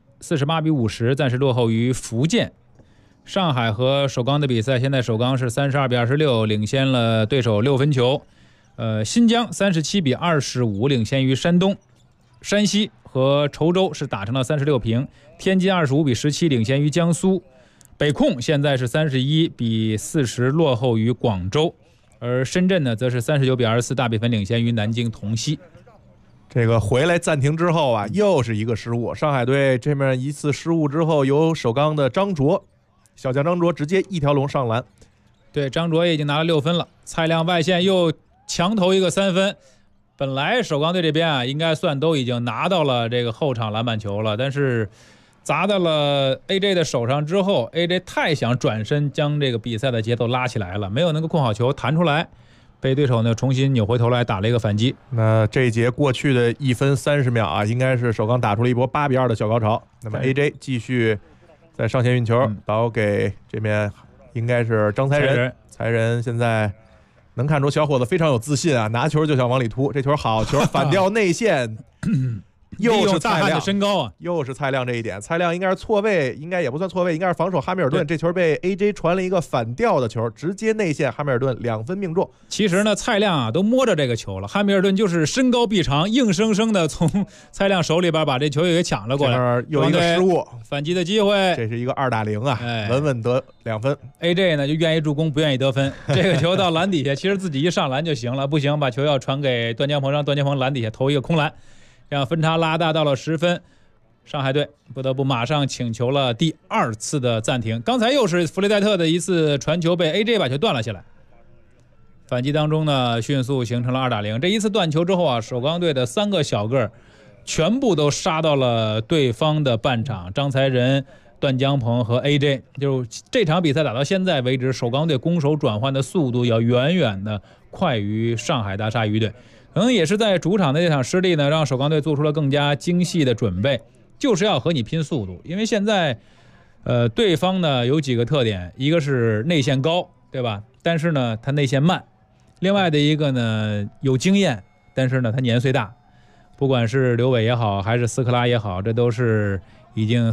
48-50暂时落后于福建。上海和首钢的比赛，现在首钢是32-26领先了对手6分球。新疆37-25领先于山东，山西和稠州是打成了36平，天津25-17领先于江苏，北控现在是31-40落后于广州，而深圳呢则是39-24大比分领先于南京同曦。 这个回来暂停之后啊，又是一个失误。上海队这面一次失误之后，由首钢的张卓，小将张卓直接一条龙上篮。 对，张卓也已经拿了6分了。蔡亮外线又强投一个3分，本来首钢队这边啊应该算都已经拿到了这个后场篮板球了，但是砸到了 AJ 的手上之后， AJ 太想转身将这个比赛的节奏拉起来了，没有能够控好球弹出来，被对手呢重新扭回头来打了一个反击。 那这一节过去的1分30秒啊，应该是首钢打出了一波8-2的小高潮。那么 AJ 继续在上线运球，导给这边应该是张才仁，才仁现在能看出小伙子非常有自信啊，拿球就想往里突，这球好球反掉内线又是蔡亮的身高啊， 又是蔡亮这一点。蔡亮应该是错位，应该也不算错位，应该是防守哈密尔顿。这球被 AJ 传了一个反掉的球，直接内线，哈密尔顿2分命中。 其实呢，蔡亮啊都摸着这个球了，哈密尔顿就是身高臂长，硬生生的从蔡亮手里边把这球也给抢了过来， 又一个失误， 反击的机会， 这是一个2打0啊，稳稳得2分。 AJ 呢就愿意助攻，不愿意得分。这个球到篮底下，其实自己一上篮就行了，不行把球要传给段江鹏，让段江鹏篮底下投一个空篮。让分差拉大到了10分，上海队不得不马上请求了第2次的暂停。刚才又是弗雷戴特的一次传球被 AJ 把球断了下来，反击当中呢迅速形成了2打0。这一次断球之后啊，首钢队的3个小个全部都杀到了对方的半场，张才仁、段江鹏和 AJ。 就是这场比赛打到现在为止，首钢队攻守转换的速度要远远的快于上海大鲨鱼队。可能也是在主场的这场失利呢，让首钢队做出了更加精细的准备，就是要和你拼速度。因为现在对方呢有几个特点，一个是内线高，对吧？但是呢他内线慢，另外的一个呢有经验，但是呢他年岁大，不管是刘伟也好还是斯科拉也好，这都是已经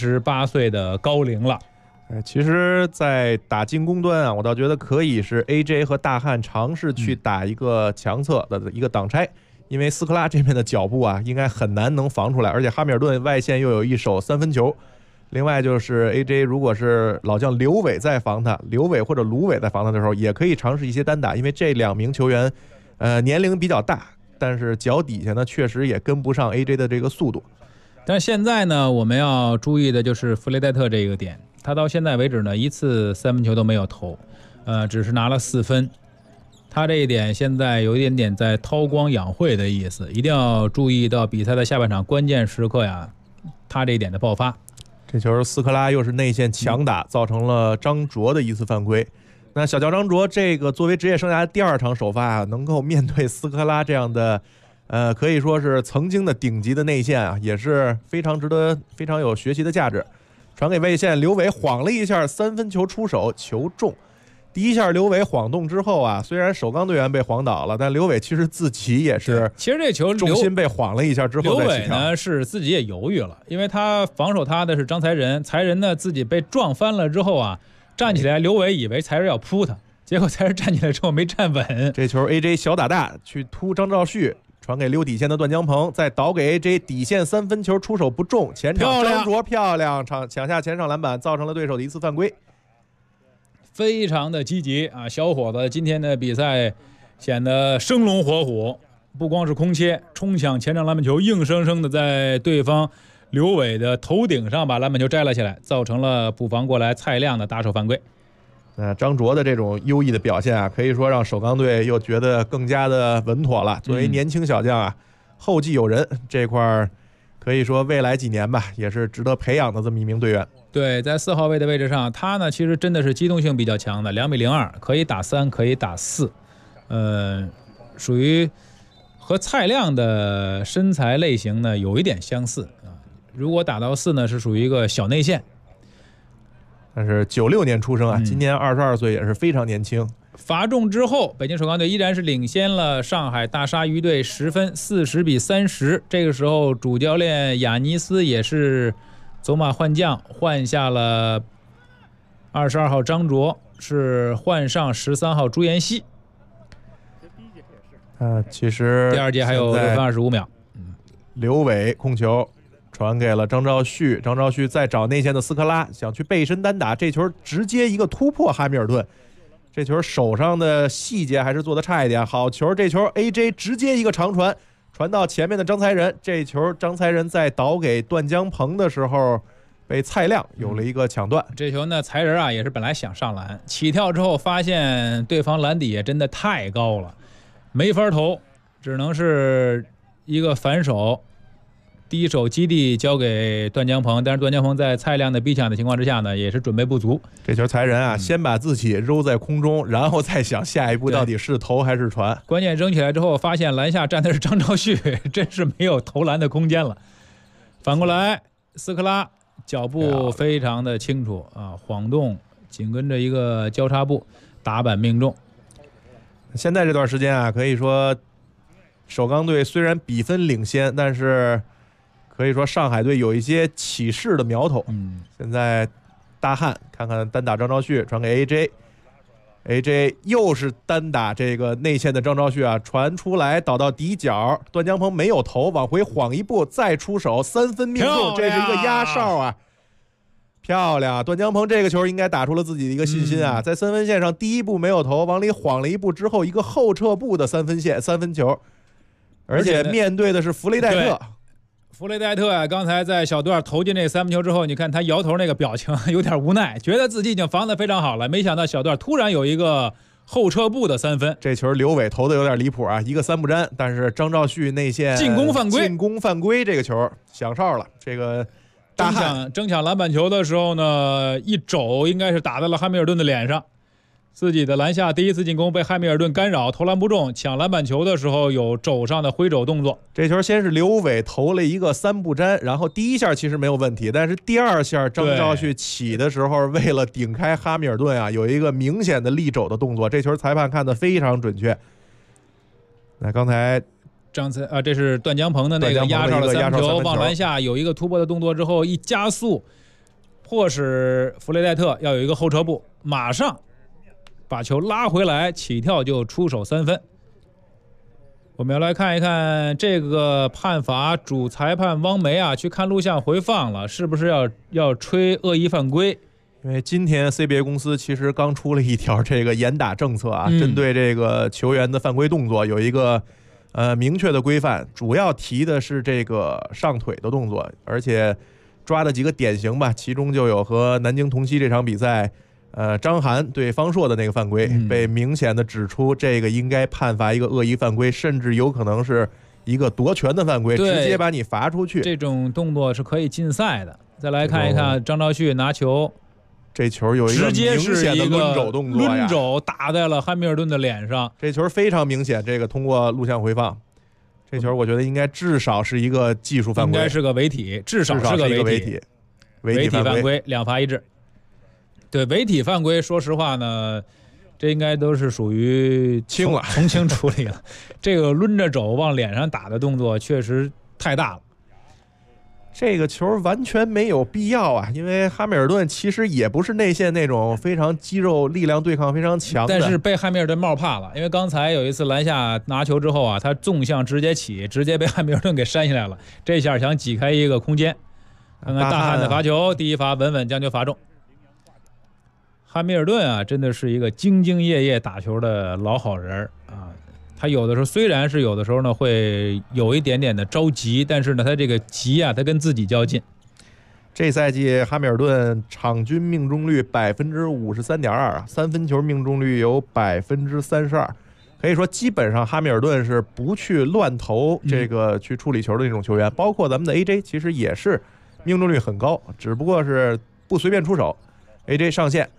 38岁的高龄了。 其实在打进攻端啊，我倒觉得可以是 AJ 和大汉尝试去打一个强侧的一个挡拆，因为斯科拉这边的脚步啊应该很难能防出来，而且哈密尔顿外线又有一手3分球。另外就是 AJ 如果是老将刘伟在防他，刘伟或者卢伟在防他的时候，也可以尝试一些单打，因为这2名球员年龄比较大，但是脚底下呢确实也跟不上 AJ 的这个速度。 但现在呢我们要注意的就是弗雷戴特这个点，他到现在为止呢1次3分球都没有投，只是拿了4分。他这一点现在有一点点在韬光养晦的意思，一定要注意到比赛的下半场关键时刻呀，他这一点的爆发。 这球斯科拉又是内线强打，造成了张卓的一次犯规。那小将张卓这个作为职业生涯的第2场首发啊，能够面对斯科拉这样的可以说是曾经的顶级的内线啊，也是非常值得、非常有学习的价值。传给外线，刘伟晃了一下，3分球出手，球中。 第一下刘伟晃动之后啊，虽然首钢队员被晃倒了，但刘伟其实自己也是， 其实这球重心被晃了一下之后刘再起跳。 伟呢是自己也犹豫了，因为他防守他的是张才仁，才仁呢自己被撞翻了之后啊，站起来，刘伟以为才仁要扑他，结果才仁站起来之后没站稳。 这球 AJ 小打大去突张兆旭，传给溜底线的段江鹏，再倒给 AJ 底线3分球，出手不中，前场张卓漂亮抢下前场篮板，造成了对手的一次犯规。 非常的积极啊，小伙子今天的比赛显得生龙活虎，不光是空切，冲抢前场篮板球，硬生生的在对方刘伟的头顶上把篮板球摘了起来，造成了补防过来蔡亮的打手犯规。 张卓的这种优异的表现啊，可以说让首钢队又觉得更加的稳妥了。作为年轻小将啊，后继有人，这块可以说未来几年吧，也是值得培养的这么一名队员。 对，在4号位的位置上，他呢其实真的是机动性比较强的，2.02米，可以打3，可以打4，属于和蔡亮的身材类型呢有一点相似啊。如果打到4呢，是属于一个小内线。 但是96年出生啊，今年22岁，也是非常年轻。 罚中之后，北京首钢队依然是领先了上海大鲨鱼队10分，40-30。这个时候，主教练雅尼斯也是走马换将，换下了22号张卓，是换上13号朱彦西。 其实第二节还有6分25秒。 刘伟控球传给了张兆旭，张兆旭再找内线的斯科拉，想去背身单打，这球直接一个突破哈密尔顿。这球手上的细节还是做得差一点，好球！这球 AJ 直接一个长传，传到前面的张才仁，这球张才仁在倒给段江鹏的时候，被蔡亮有了一个抢断。 这球呢，才仁啊也是本来想上篮，起跳之后发现对方篮底下真的太高了，没法投，只能是一个反手。第一手基地交给段江鹏，但是段江鹏在蔡亮的逼抢的情况之下呢，也是准备不足。 这球才仁啊，先把自己揉在空中，然后再想下一步到底是投还是传。 关键扔起来之后，发现篮下站的是张兆旭，真是没有投篮的空间了。反过来，斯科拉脚步非常的清楚啊，晃动，紧跟着一个交叉步，打板命中。 现在这段时间啊，可以说首钢队虽然比分领先，但是可以说上海队有一些起势的苗头。现在大汉看看单打张兆旭，传给 AJ 又是单打这个内线的张兆旭啊，传出来倒到底角，段江鹏没有投，往回晃一步再出手，3分命中，这是一个压哨啊，漂亮！段江鹏这个球应该打出了自己的一个信心啊，在3分线上第一步没有投，往里晃了一步之后，一个后撤步的3分球，而且面对的是弗雷戴特。 弗雷戴特啊，刚才在小段投进那3分球之后，你看他摇头那个表情有点无奈，觉得自己已经防得非常好了，没想到小段突然有一个后撤步的3分。 这球刘伟投的有点离谱啊，一个3不沾，但是张兆旭内线进攻犯规，这个球响哨了。这个大汉争抢篮板球的时候呢，一肘应该是打在了汉密尔顿的脸上。自己的篮下第一次进攻被汉密尔顿干扰，投篮不中，抢篮板球的时候有肘上的挥肘动作。 这球先是刘伟投了一个3不沾，然后第一下其实没有问题，但是第二下张兆旭起的时候，为了顶开哈密尔顿啊，有一个明显的立肘的动作，这球裁判看得非常准确。那刚才这是段江鹏的那个压哨的3分球，往篮下有一个突破的动作之后一加速，迫使弗雷戴特要有一个后撤步，马上把球拉回来，起跳就出手3分。我们要来看一看这个判罚，主裁判汪梅啊，去看录像回放了，是不是要吹恶意犯规？ 因为今天 CBA 公司其实刚出了一条这个严打政策啊，针对这个球员的犯规动作有一个明确的规范，主要提的是这个上腿的动作，而且抓的几个典型吧，其中就有和南京同曦这场比赛。张涵对方硕的那个犯规，被明显的指出，这个应该判罚一个恶意犯规，甚至有可能是一个夺权的犯规，直接把你罚出去。 这种动作是可以禁赛的。再来看一看张兆旭拿球， 这球有一个明显的抡肘动作呀， 抡肘打在了汉密尔顿的脸上， 这球非常明显。这个通过录像回放，这球我觉得应该至少是一个技术犯规， 应该是个违体，至少是个违体。违体犯规，2罚1掷。对违体犯规，说实话呢， 这应该都是属于轻了， 从轻处理了。这个抡着肘往脸上打的动作确实太大了。 这个球完全没有必要啊，因为哈密尔顿其实也不是内线那种非常肌肉力量对抗非常强的， 但是被汉密尔顿冒怕了，因为刚才有一次篮下拿球之后啊，他纵向直接起，直接被汉密尔顿给扇下来了，这下想挤开一个空间。看看大汉的罚球，第一罚稳稳将球罚中。汉密尔顿啊，真的是一个兢兢业业打球的老好人啊。他有的时候虽然是有的时候呢会有一点点的着急，但是呢他这个急啊，他跟自己较劲。 这赛季哈密尔顿场均命中率53.2%啊，三分球命中率有32%，可以说基本上哈密尔顿是不去乱投这个去处理球的那种球员，包括咱们的 AJ 其实也是命中率很高，只不过是不随便出手。AJ 上线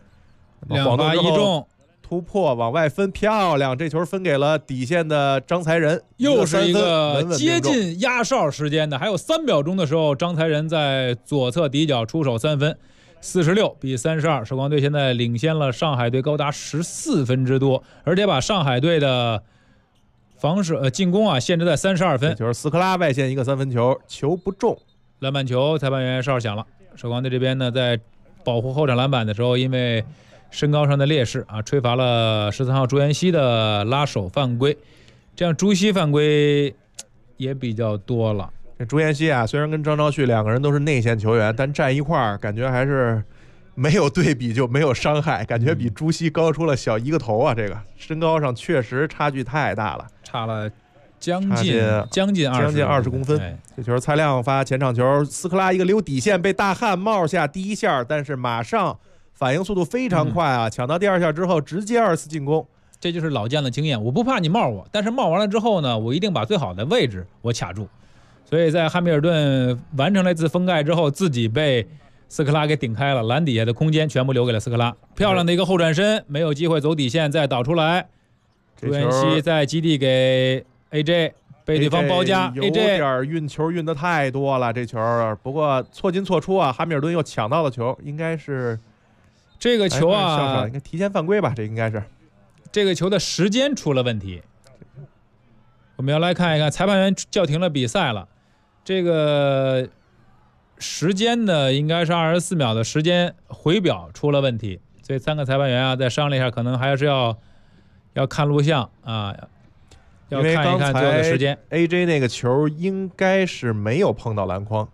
2罚1中。 突破往外分，漂亮！这球分给了底线的张才仁， 又是一个接近压哨时间的，还有3秒钟的时候，张才仁在左侧底角出手3分，46比32，首钢队现在领先了上海队高达14分之多，而且把上海队的防守进攻啊限制在32分。 就是斯科拉外线一个3分球，球不中， 篮板球，裁判员哨响了。首钢队这边呢，在保护后场篮板的时候，因为身高上的劣势啊，吹罚了13号朱彦西的拉手犯规，这样朱熹犯规也比较多了。 这朱彦西啊，虽然跟张昭旭2个人都是内线球员，但站一块儿感觉还是没有对比就没有伤害，感觉比朱熹高出了小1个头啊！这个身高上确实差距太大了， 差了将近 20公分。这球蔡亮发前场球，斯科拉一个溜底线被大汉帽下第一下，但是马上反应速度非常快啊！抢到第2下之后，直接2次进攻， 这就是老将的经验。我不怕你冒我，但是冒完了之后呢，我一定把最好的位置我卡住。所以在汉密尔顿完成了一次封盖之后，自己被斯科拉给顶开了，篮底下的空间全部留给了斯科拉。漂亮的一个后转身，没有机会走底线再导出来。朱彦西在基地给 AJ， 被对方包夹 ，AJ 有点运球运得太多了这球，不过错进错出啊！哈密尔顿又抢到了球，应该是。 这个球啊， 应该提前犯规吧？这应该是这个球的时间出了问题。我们要来看一看，裁判员叫停了比赛了。这个时间呢，应该是24秒的时间回表出了问题，所以3个裁判员啊，再商量一下，可能还是要看录像啊，要看一看最后的时间。 AJ 那个球应该是没有碰到篮筐。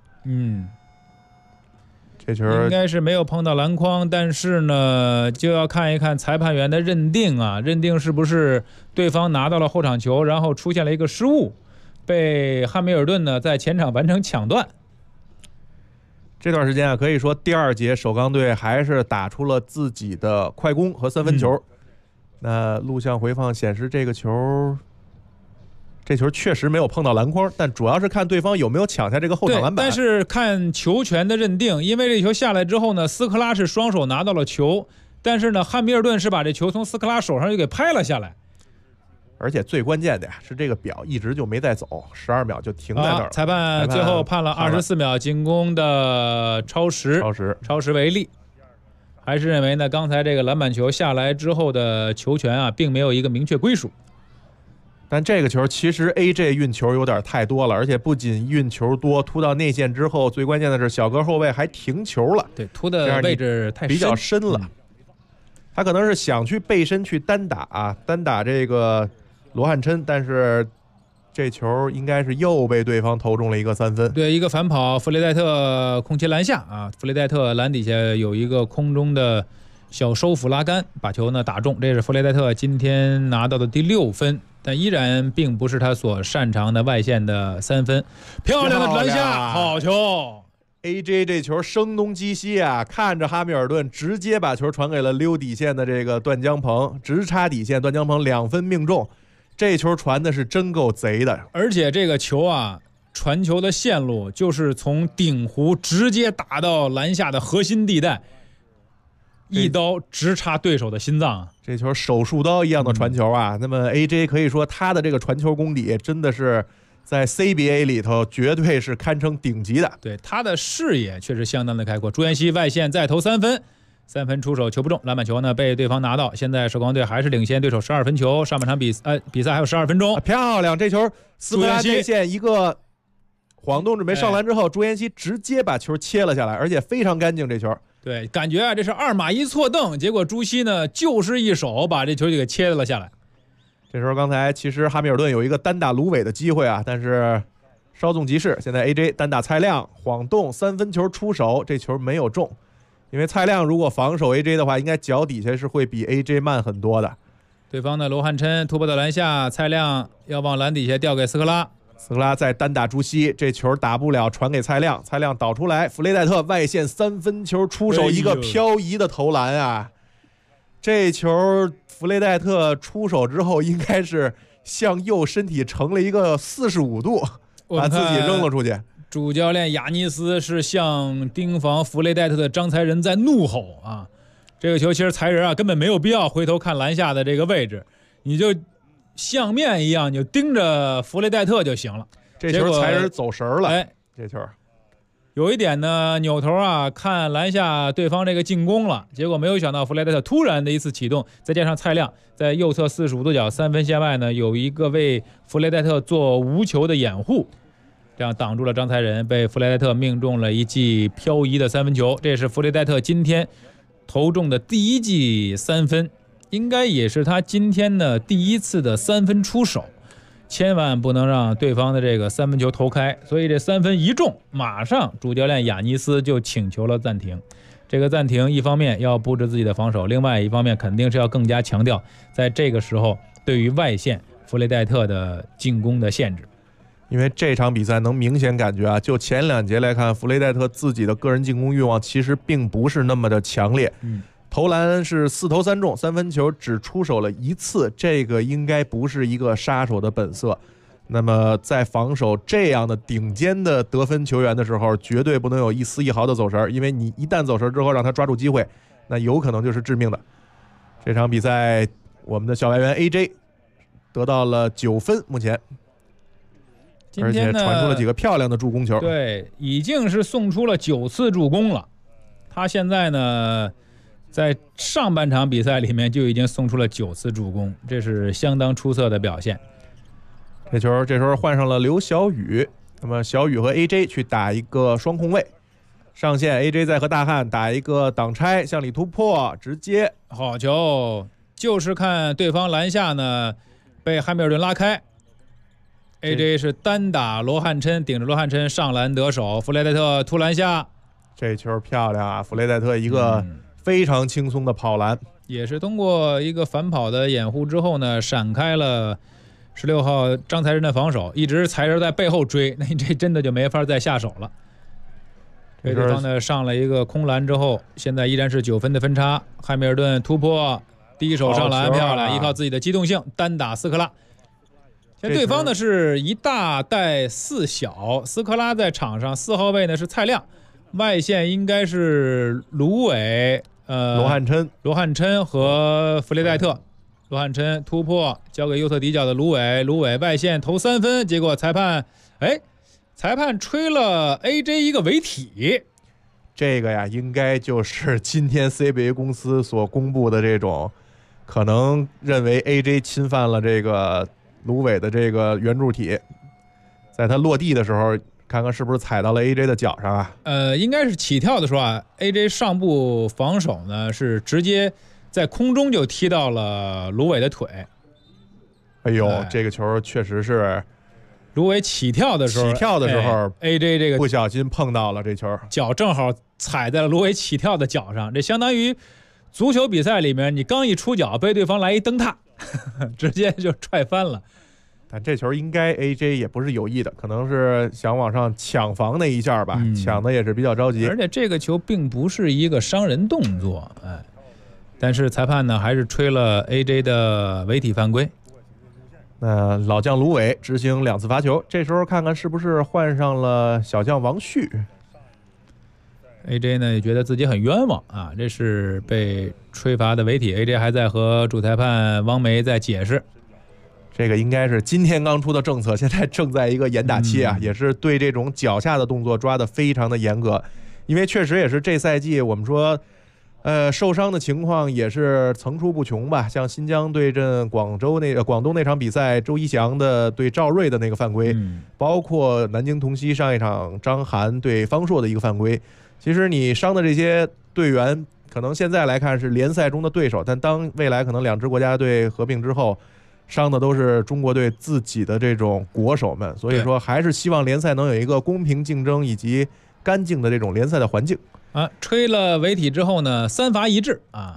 这球应该是没有碰到篮筐，但是呢，就要看一看裁判员的认定啊，认定是不是对方拿到了后场球，然后出现了一个失误，被汉密尔顿呢在前场完成抢断。 这段时间啊，可以说第2节首钢队还是打出了自己的快攻和3分球。那录像回放显示，这球确实没有碰到篮筐，但主要是看对方有没有抢下这个后场篮板。 但是看球权的认定，因为这球下来之后呢，斯科拉是双手拿到了球，但是呢，汉密尔顿是把这球从斯科拉手上就给拍了下来。 而且最关键的呀，是这个表一直就没带走，12秒就停在那儿。 裁判最后判了24秒进攻的超时为例，还是认为呢，刚才这个篮板球下来之后的球权啊，并没有一个明确归属。 但这个球其实 AJ 运球有点太多了，而且不仅运球多，突到内线之后，最关键的是小个后卫还停球了。 对，突的位置太比较深了。他可能是想去背身去单打这个罗汉琛，但是这球应该是又被对方投中了一个3分。 对，一个反跑，弗雷戴特空切篮下啊，弗雷戴特篮底下有一个空中的小收腹拉杆，把球呢打中，这是弗雷戴特今天拿到的第6分。但依然并不是他所擅长的外线的3分。漂亮的篮下，好球 ！AJ 这球声东击西啊，看着哈密尔顿直接把球传给了溜底线的这个段江鹏，直插底线，段江鹏2分命中。这球传的是真够贼的， 而且这个球啊，传球的线路就是从顶弧直接打到篮下的核心地带。一刀直插对手的心脏啊！ 这球手术刀一样的传球啊！那么 AJ 可以说他的这个传球功底真的是在 CBA 里头绝对是堪称顶级的。 对，他的视野确实相当的开阔。朱彦西外线再投3分， 3分出手球不中，篮板球呢被对方拿到。现在首钢队还是领先对手12分球。上半场比赛还有12分钟， 漂亮！这球斯科拉内线一个晃动准备上篮之后，朱彦西直接把球切了下来，而且非常干净。这球对，感觉这是2码1错蹬，结果朱熹呢就是一手把这球就给切了下来。 这时候刚才其实哈密尔顿有一个单打芦苇的机会啊，但是稍纵即逝。现在 AJ 单打蔡亮，晃动3分球出手，这球没有中。因为蔡亮如果防守 AJ 的话，应该脚底下是会比 AJ 慢很多的。 对方的罗汉琛突破到篮下，蔡亮要往篮底下调给斯科拉， 斯科拉再单打朱熹，这球打不了，传给蔡亮，蔡亮导出来，弗雷戴特外线3分球出手，一个漂移的投篮啊！这球弗雷戴特出手之后，应该是向右身体成了一个45度，把自己扔了出去。 主教练雅尼斯是向盯防弗雷戴特的张才仁在怒吼啊！这个球其实才仁啊根本没有必要回头看篮下的这个位置，你就像面一样，你就盯着弗雷戴特就行了。 这球才仁走神了，这球有一点呢，扭头啊看篮下对方这个进攻了，结果没有想到弗雷戴特突然的一次启动，再加上蔡亮在右侧45度角3分线外呢有一个为弗雷戴特做无球的掩护。这样挡住了张才仁，被弗雷戴特命中了一记漂移的3分球，这也是弗雷戴特今天投中的第一记3分，应该也是他今天的第一次的3分出手，千万不能让对方的这个3分球投开，所以这3分一中，马上主教练雅尼斯就请求了暂停。这个暂停一方面要布置自己的防守，另外一方面肯定是要更加强调在这个时候对于外线弗雷戴特的进攻的限制。 因为这场比赛能明显感觉啊，就前2节来看，弗雷戴特自己的个人进攻欲望其实并不是那么的强烈。投篮是4投3中，3分球只出手了1次，这个应该不是一个杀手的本色。那么在防守这样的顶尖的得分球员的时候，绝对不能有一丝一毫的走神，因为你一旦走神之后让他抓住机会，那有可能就是致命的。这场比赛我们的小外援 AJ 得到了9分，目前而且传出了几个漂亮的助攻球。 对，已经是送出了9次助攻了。他现在呢，在上半场比赛里面就已经送出了9次助攻，这是相当出色的表现。 这球这时候换上了刘晓宇，那么小宇和 AJ 去打一个双控卫，上线 AJ 再和大汉打一个挡拆，向里突破，直接好球，就是看对方篮下呢被汉密尔顿拉开。AJ 是单打罗汉琛，顶着罗汉琛上篮得手，弗雷戴特突篮下， 这球漂亮啊！弗雷戴特一个非常轻松的跑篮， 也是通过一个反跑的掩护之后呢，闪开了16号张才仁的防守，一直才仁在背后追，那这真的就没法再下手了。这对方呢上了一个空篮之后，现在依然是9分的分差，汉密尔顿突破，第一手上篮漂亮，依靠自己的机动性单打斯科拉。对方呢是1大带4小，斯科拉在场上，4号位呢是蔡亮，外线应该是卢伟、 罗汉琛和弗雷戴特。罗汉琛突破交给右侧底角的卢伟外线投3分，结果裁判吹了 AJ 一个违体。 这个呀应该就是今天 CBA 公司所公布的这种可能认为 AJ 侵犯了这个芦苇的这个圆柱体，在他落地的时候看看是不是踩到了 AJ 的脚上啊？ 应该是起跳的时候啊 ，AJ 上步防守呢是直接在空中就踢到了芦苇的腿。 哎呦，这个球确实是芦苇起跳的时候，AJ 这个不小心碰到了这球， 脚正好踩在了芦苇起跳的脚上，这相当于足球比赛里面你刚一出脚被对方来一蹬踏。直接就踹翻了， 但这球应该 AJ 也不是有意的，可能是想往上抢防那一下吧，抢的也是比较着急。 而且这个球并不是一个伤人动作，但是裁判呢还是吹了 AJ 的违体犯规。 那老将芦苇执行2次罚球，这时候看看是不是换上了小将王旭。 AJ 呢也觉得自己很冤枉啊，这是被吹罚的违体。AJ 还在和主裁判汪梅在解释， 这个应该是今天刚出的政策，现在正在一个严打期啊，也是对这种脚下的动作抓得非常的严格，因为确实也是这赛季我们说受伤的情况也是层出不穷吧，像新疆对阵广东那场比赛，周一翔的对赵睿的那个犯规，包括南京同曦上一场张涵对方硕的一个犯规。其实你伤的这些队员，可能现在来看是联赛中的对手，但当未来可能两支国家队合并之后，伤的都是中国队自己的这种国手们，所以说还是希望联赛能有一个公平竞争以及干净的这种联赛的环境。 吹了违体之后呢，3罚1掷啊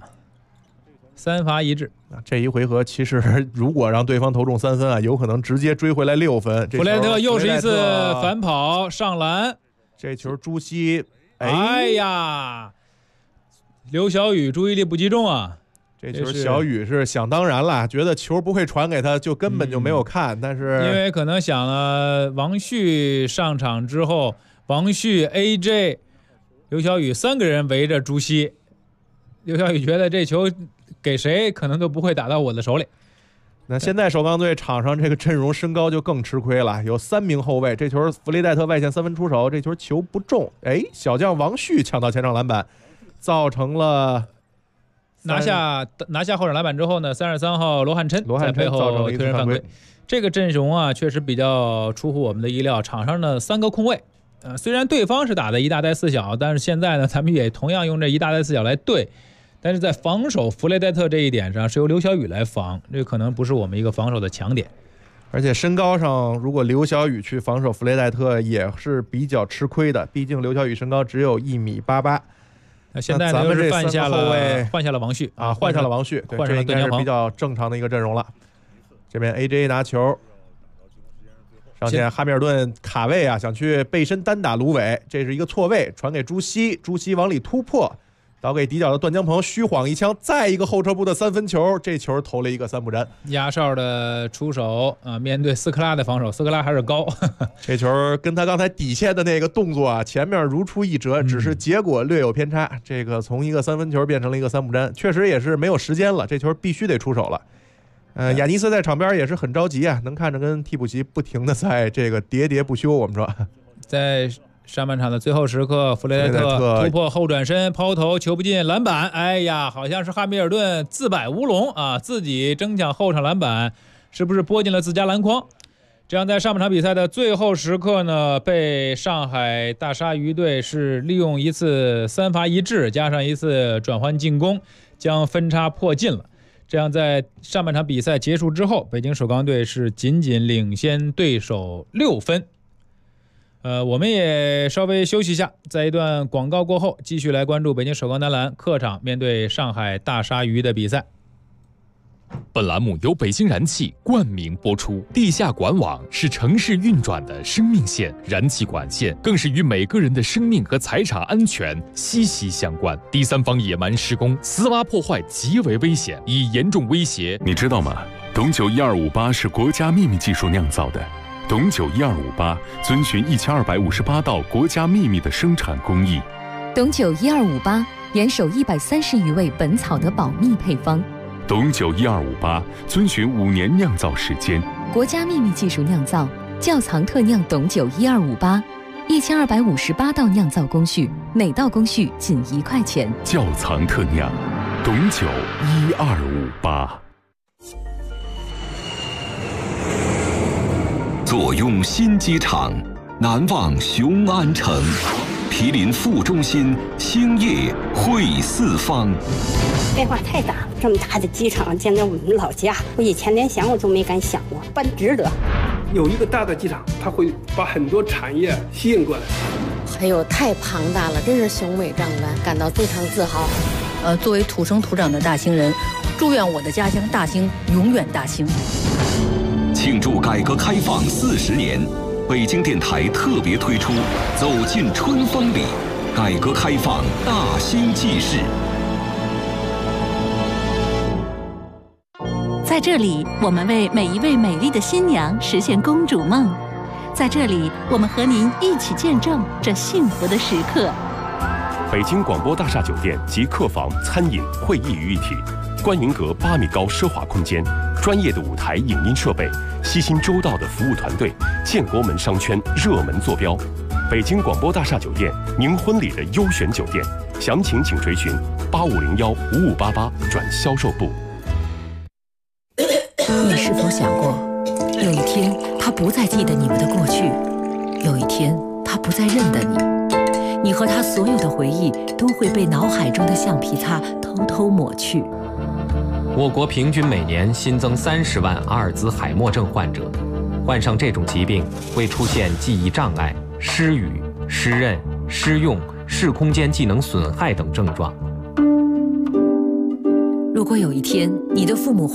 ，3罚1掷。 这一回合其实如果让对方投中3分啊，有可能直接追回来6分。 弗雷特又是一次反跑上篮， 这球朱熹， 哎呀，刘晓宇注意力不集中啊。 这球小雨是想当然了，觉得球不会传给他，就根本就没有看。但是因为可能想了王旭上场之后，王旭 AJ。刘晓宇3个人围着朱熹，刘晓宇觉得这球给谁可能都不会打到我的手里。 那现在首钢队场上这个阵容身高就更吃亏了，有3名后卫，这球弗雷戴特外线3分出手，这球不中，小将王旭抢到前场篮板，造成了拿下后场篮板之后呢，33号罗汉琛在背后推人犯规。这个阵容啊，确实比较出乎我们的意料，场上的3个控卫。虽然对方是打的1大带4小，但是现在呢，咱们也同样用这1大带4小来对，但是在防守弗雷戴特这一点上是由刘晓宇来防，这可能不是我们一个防守的强点。 而且身高上，如果刘晓宇去防守弗雷戴特也是比较吃亏的，毕竟刘晓宇身高只有1.88米。 那现在呢，又是换下了王旭啊， 换上了王旭，对，这应该是比较正常的一个阵容了。这边 AJ 拿球。上线哈密尔顿卡位啊，想去背身单打芦苇，这是一个错位，传给朱熹，朱熹往里突破，导给底角的段江鹏，虚晃一枪，再一个后撤步的3分球，这球投了一个3不沾。 压哨的出手啊，面对斯科拉的防守，斯科拉还是高， 这球跟他刚才底线的那个动作啊，前面如出一辙，只是结果略有偏差。这个从一个3分球变成了一个3不沾，确实也是没有时间了，这球必须得出手了。亚尼斯在场边也是很着急啊，能看着跟替补席不停的在这个喋喋不休。我们说， 在上半场的最后时刻，弗雷戴特突破后转身抛投，球不进，篮板。哎呀，好像是哈密尔顿自摆乌龙啊，自己争抢后场篮板，是不是拨进了自家篮筐？这样在上半场比赛的最后时刻呢，被上海大鲨鱼队是利用一次3罚1掷加上一次转换进攻，将分差迫近了。这样在上半场比赛结束之后，北京首钢队是仅仅领先对手6分。我们也稍微休息一下，在一段广告过后，继续来关注北京首钢男篮客场面对上海大鲨鱼的比赛。 本栏目由北京燃气冠名播出。地下管网是城市运转的生命线，燃气管线更是与每个人的生命和财产安全息息相关。第三方野蛮施工、私挖破坏极为危险，已严重威胁。 你知道吗？董九1258是国家秘密技术酿造的。董九1258遵循1258道国家秘密的生产工艺。 董九1258严守130余位本草的保密配方。 董九1258遵循5年酿造时间， 国家秘密技术酿造，窖藏特酿董九1258，1258道酿造工序，每道工序仅1块钱。 窖藏特酿，董九1258。 坐拥新机场，难忘雄安城。毗邻副中心，兴业汇四方。 变化太大了，这么大的机场，见到我们老家，我以前连想我都没敢想过，办值得。 有一个大的机场，它会把很多产业吸引过来。 哎呦，太庞大了，真是雄伟壮观，感到非常自豪。 作为土生土长的大兴人，祝愿我的家乡大兴永远大兴。 庆祝改革开放40年。北京电台特别推出《走进春风里》，改革开放大兴纪事。 在这里，我们为每一位美丽的新娘实现公主梦。在这里，我们和您一起见证这幸福的时刻。 北京广播大厦酒店集客房、餐饮、会议于一体，观云阁8米高奢华空间，专业的舞台影音设备，悉心周到的服务团队，建国门商圈热门坐标。 北京广播大厦酒店，您婚礼的优选酒店。详情请垂询85015588转销售部。 你是否想过，有一天他不再记得你们的过去，有一天他不再认得你，你和他所有的回忆都会被脑海中的橡皮擦偷偷抹去。 我国平均每年新增30万阿尔兹海默症患者，患上这种疾病会出现记忆障碍、失语、失认、失用、视空间技能损害等症状。 如果有一天你的父母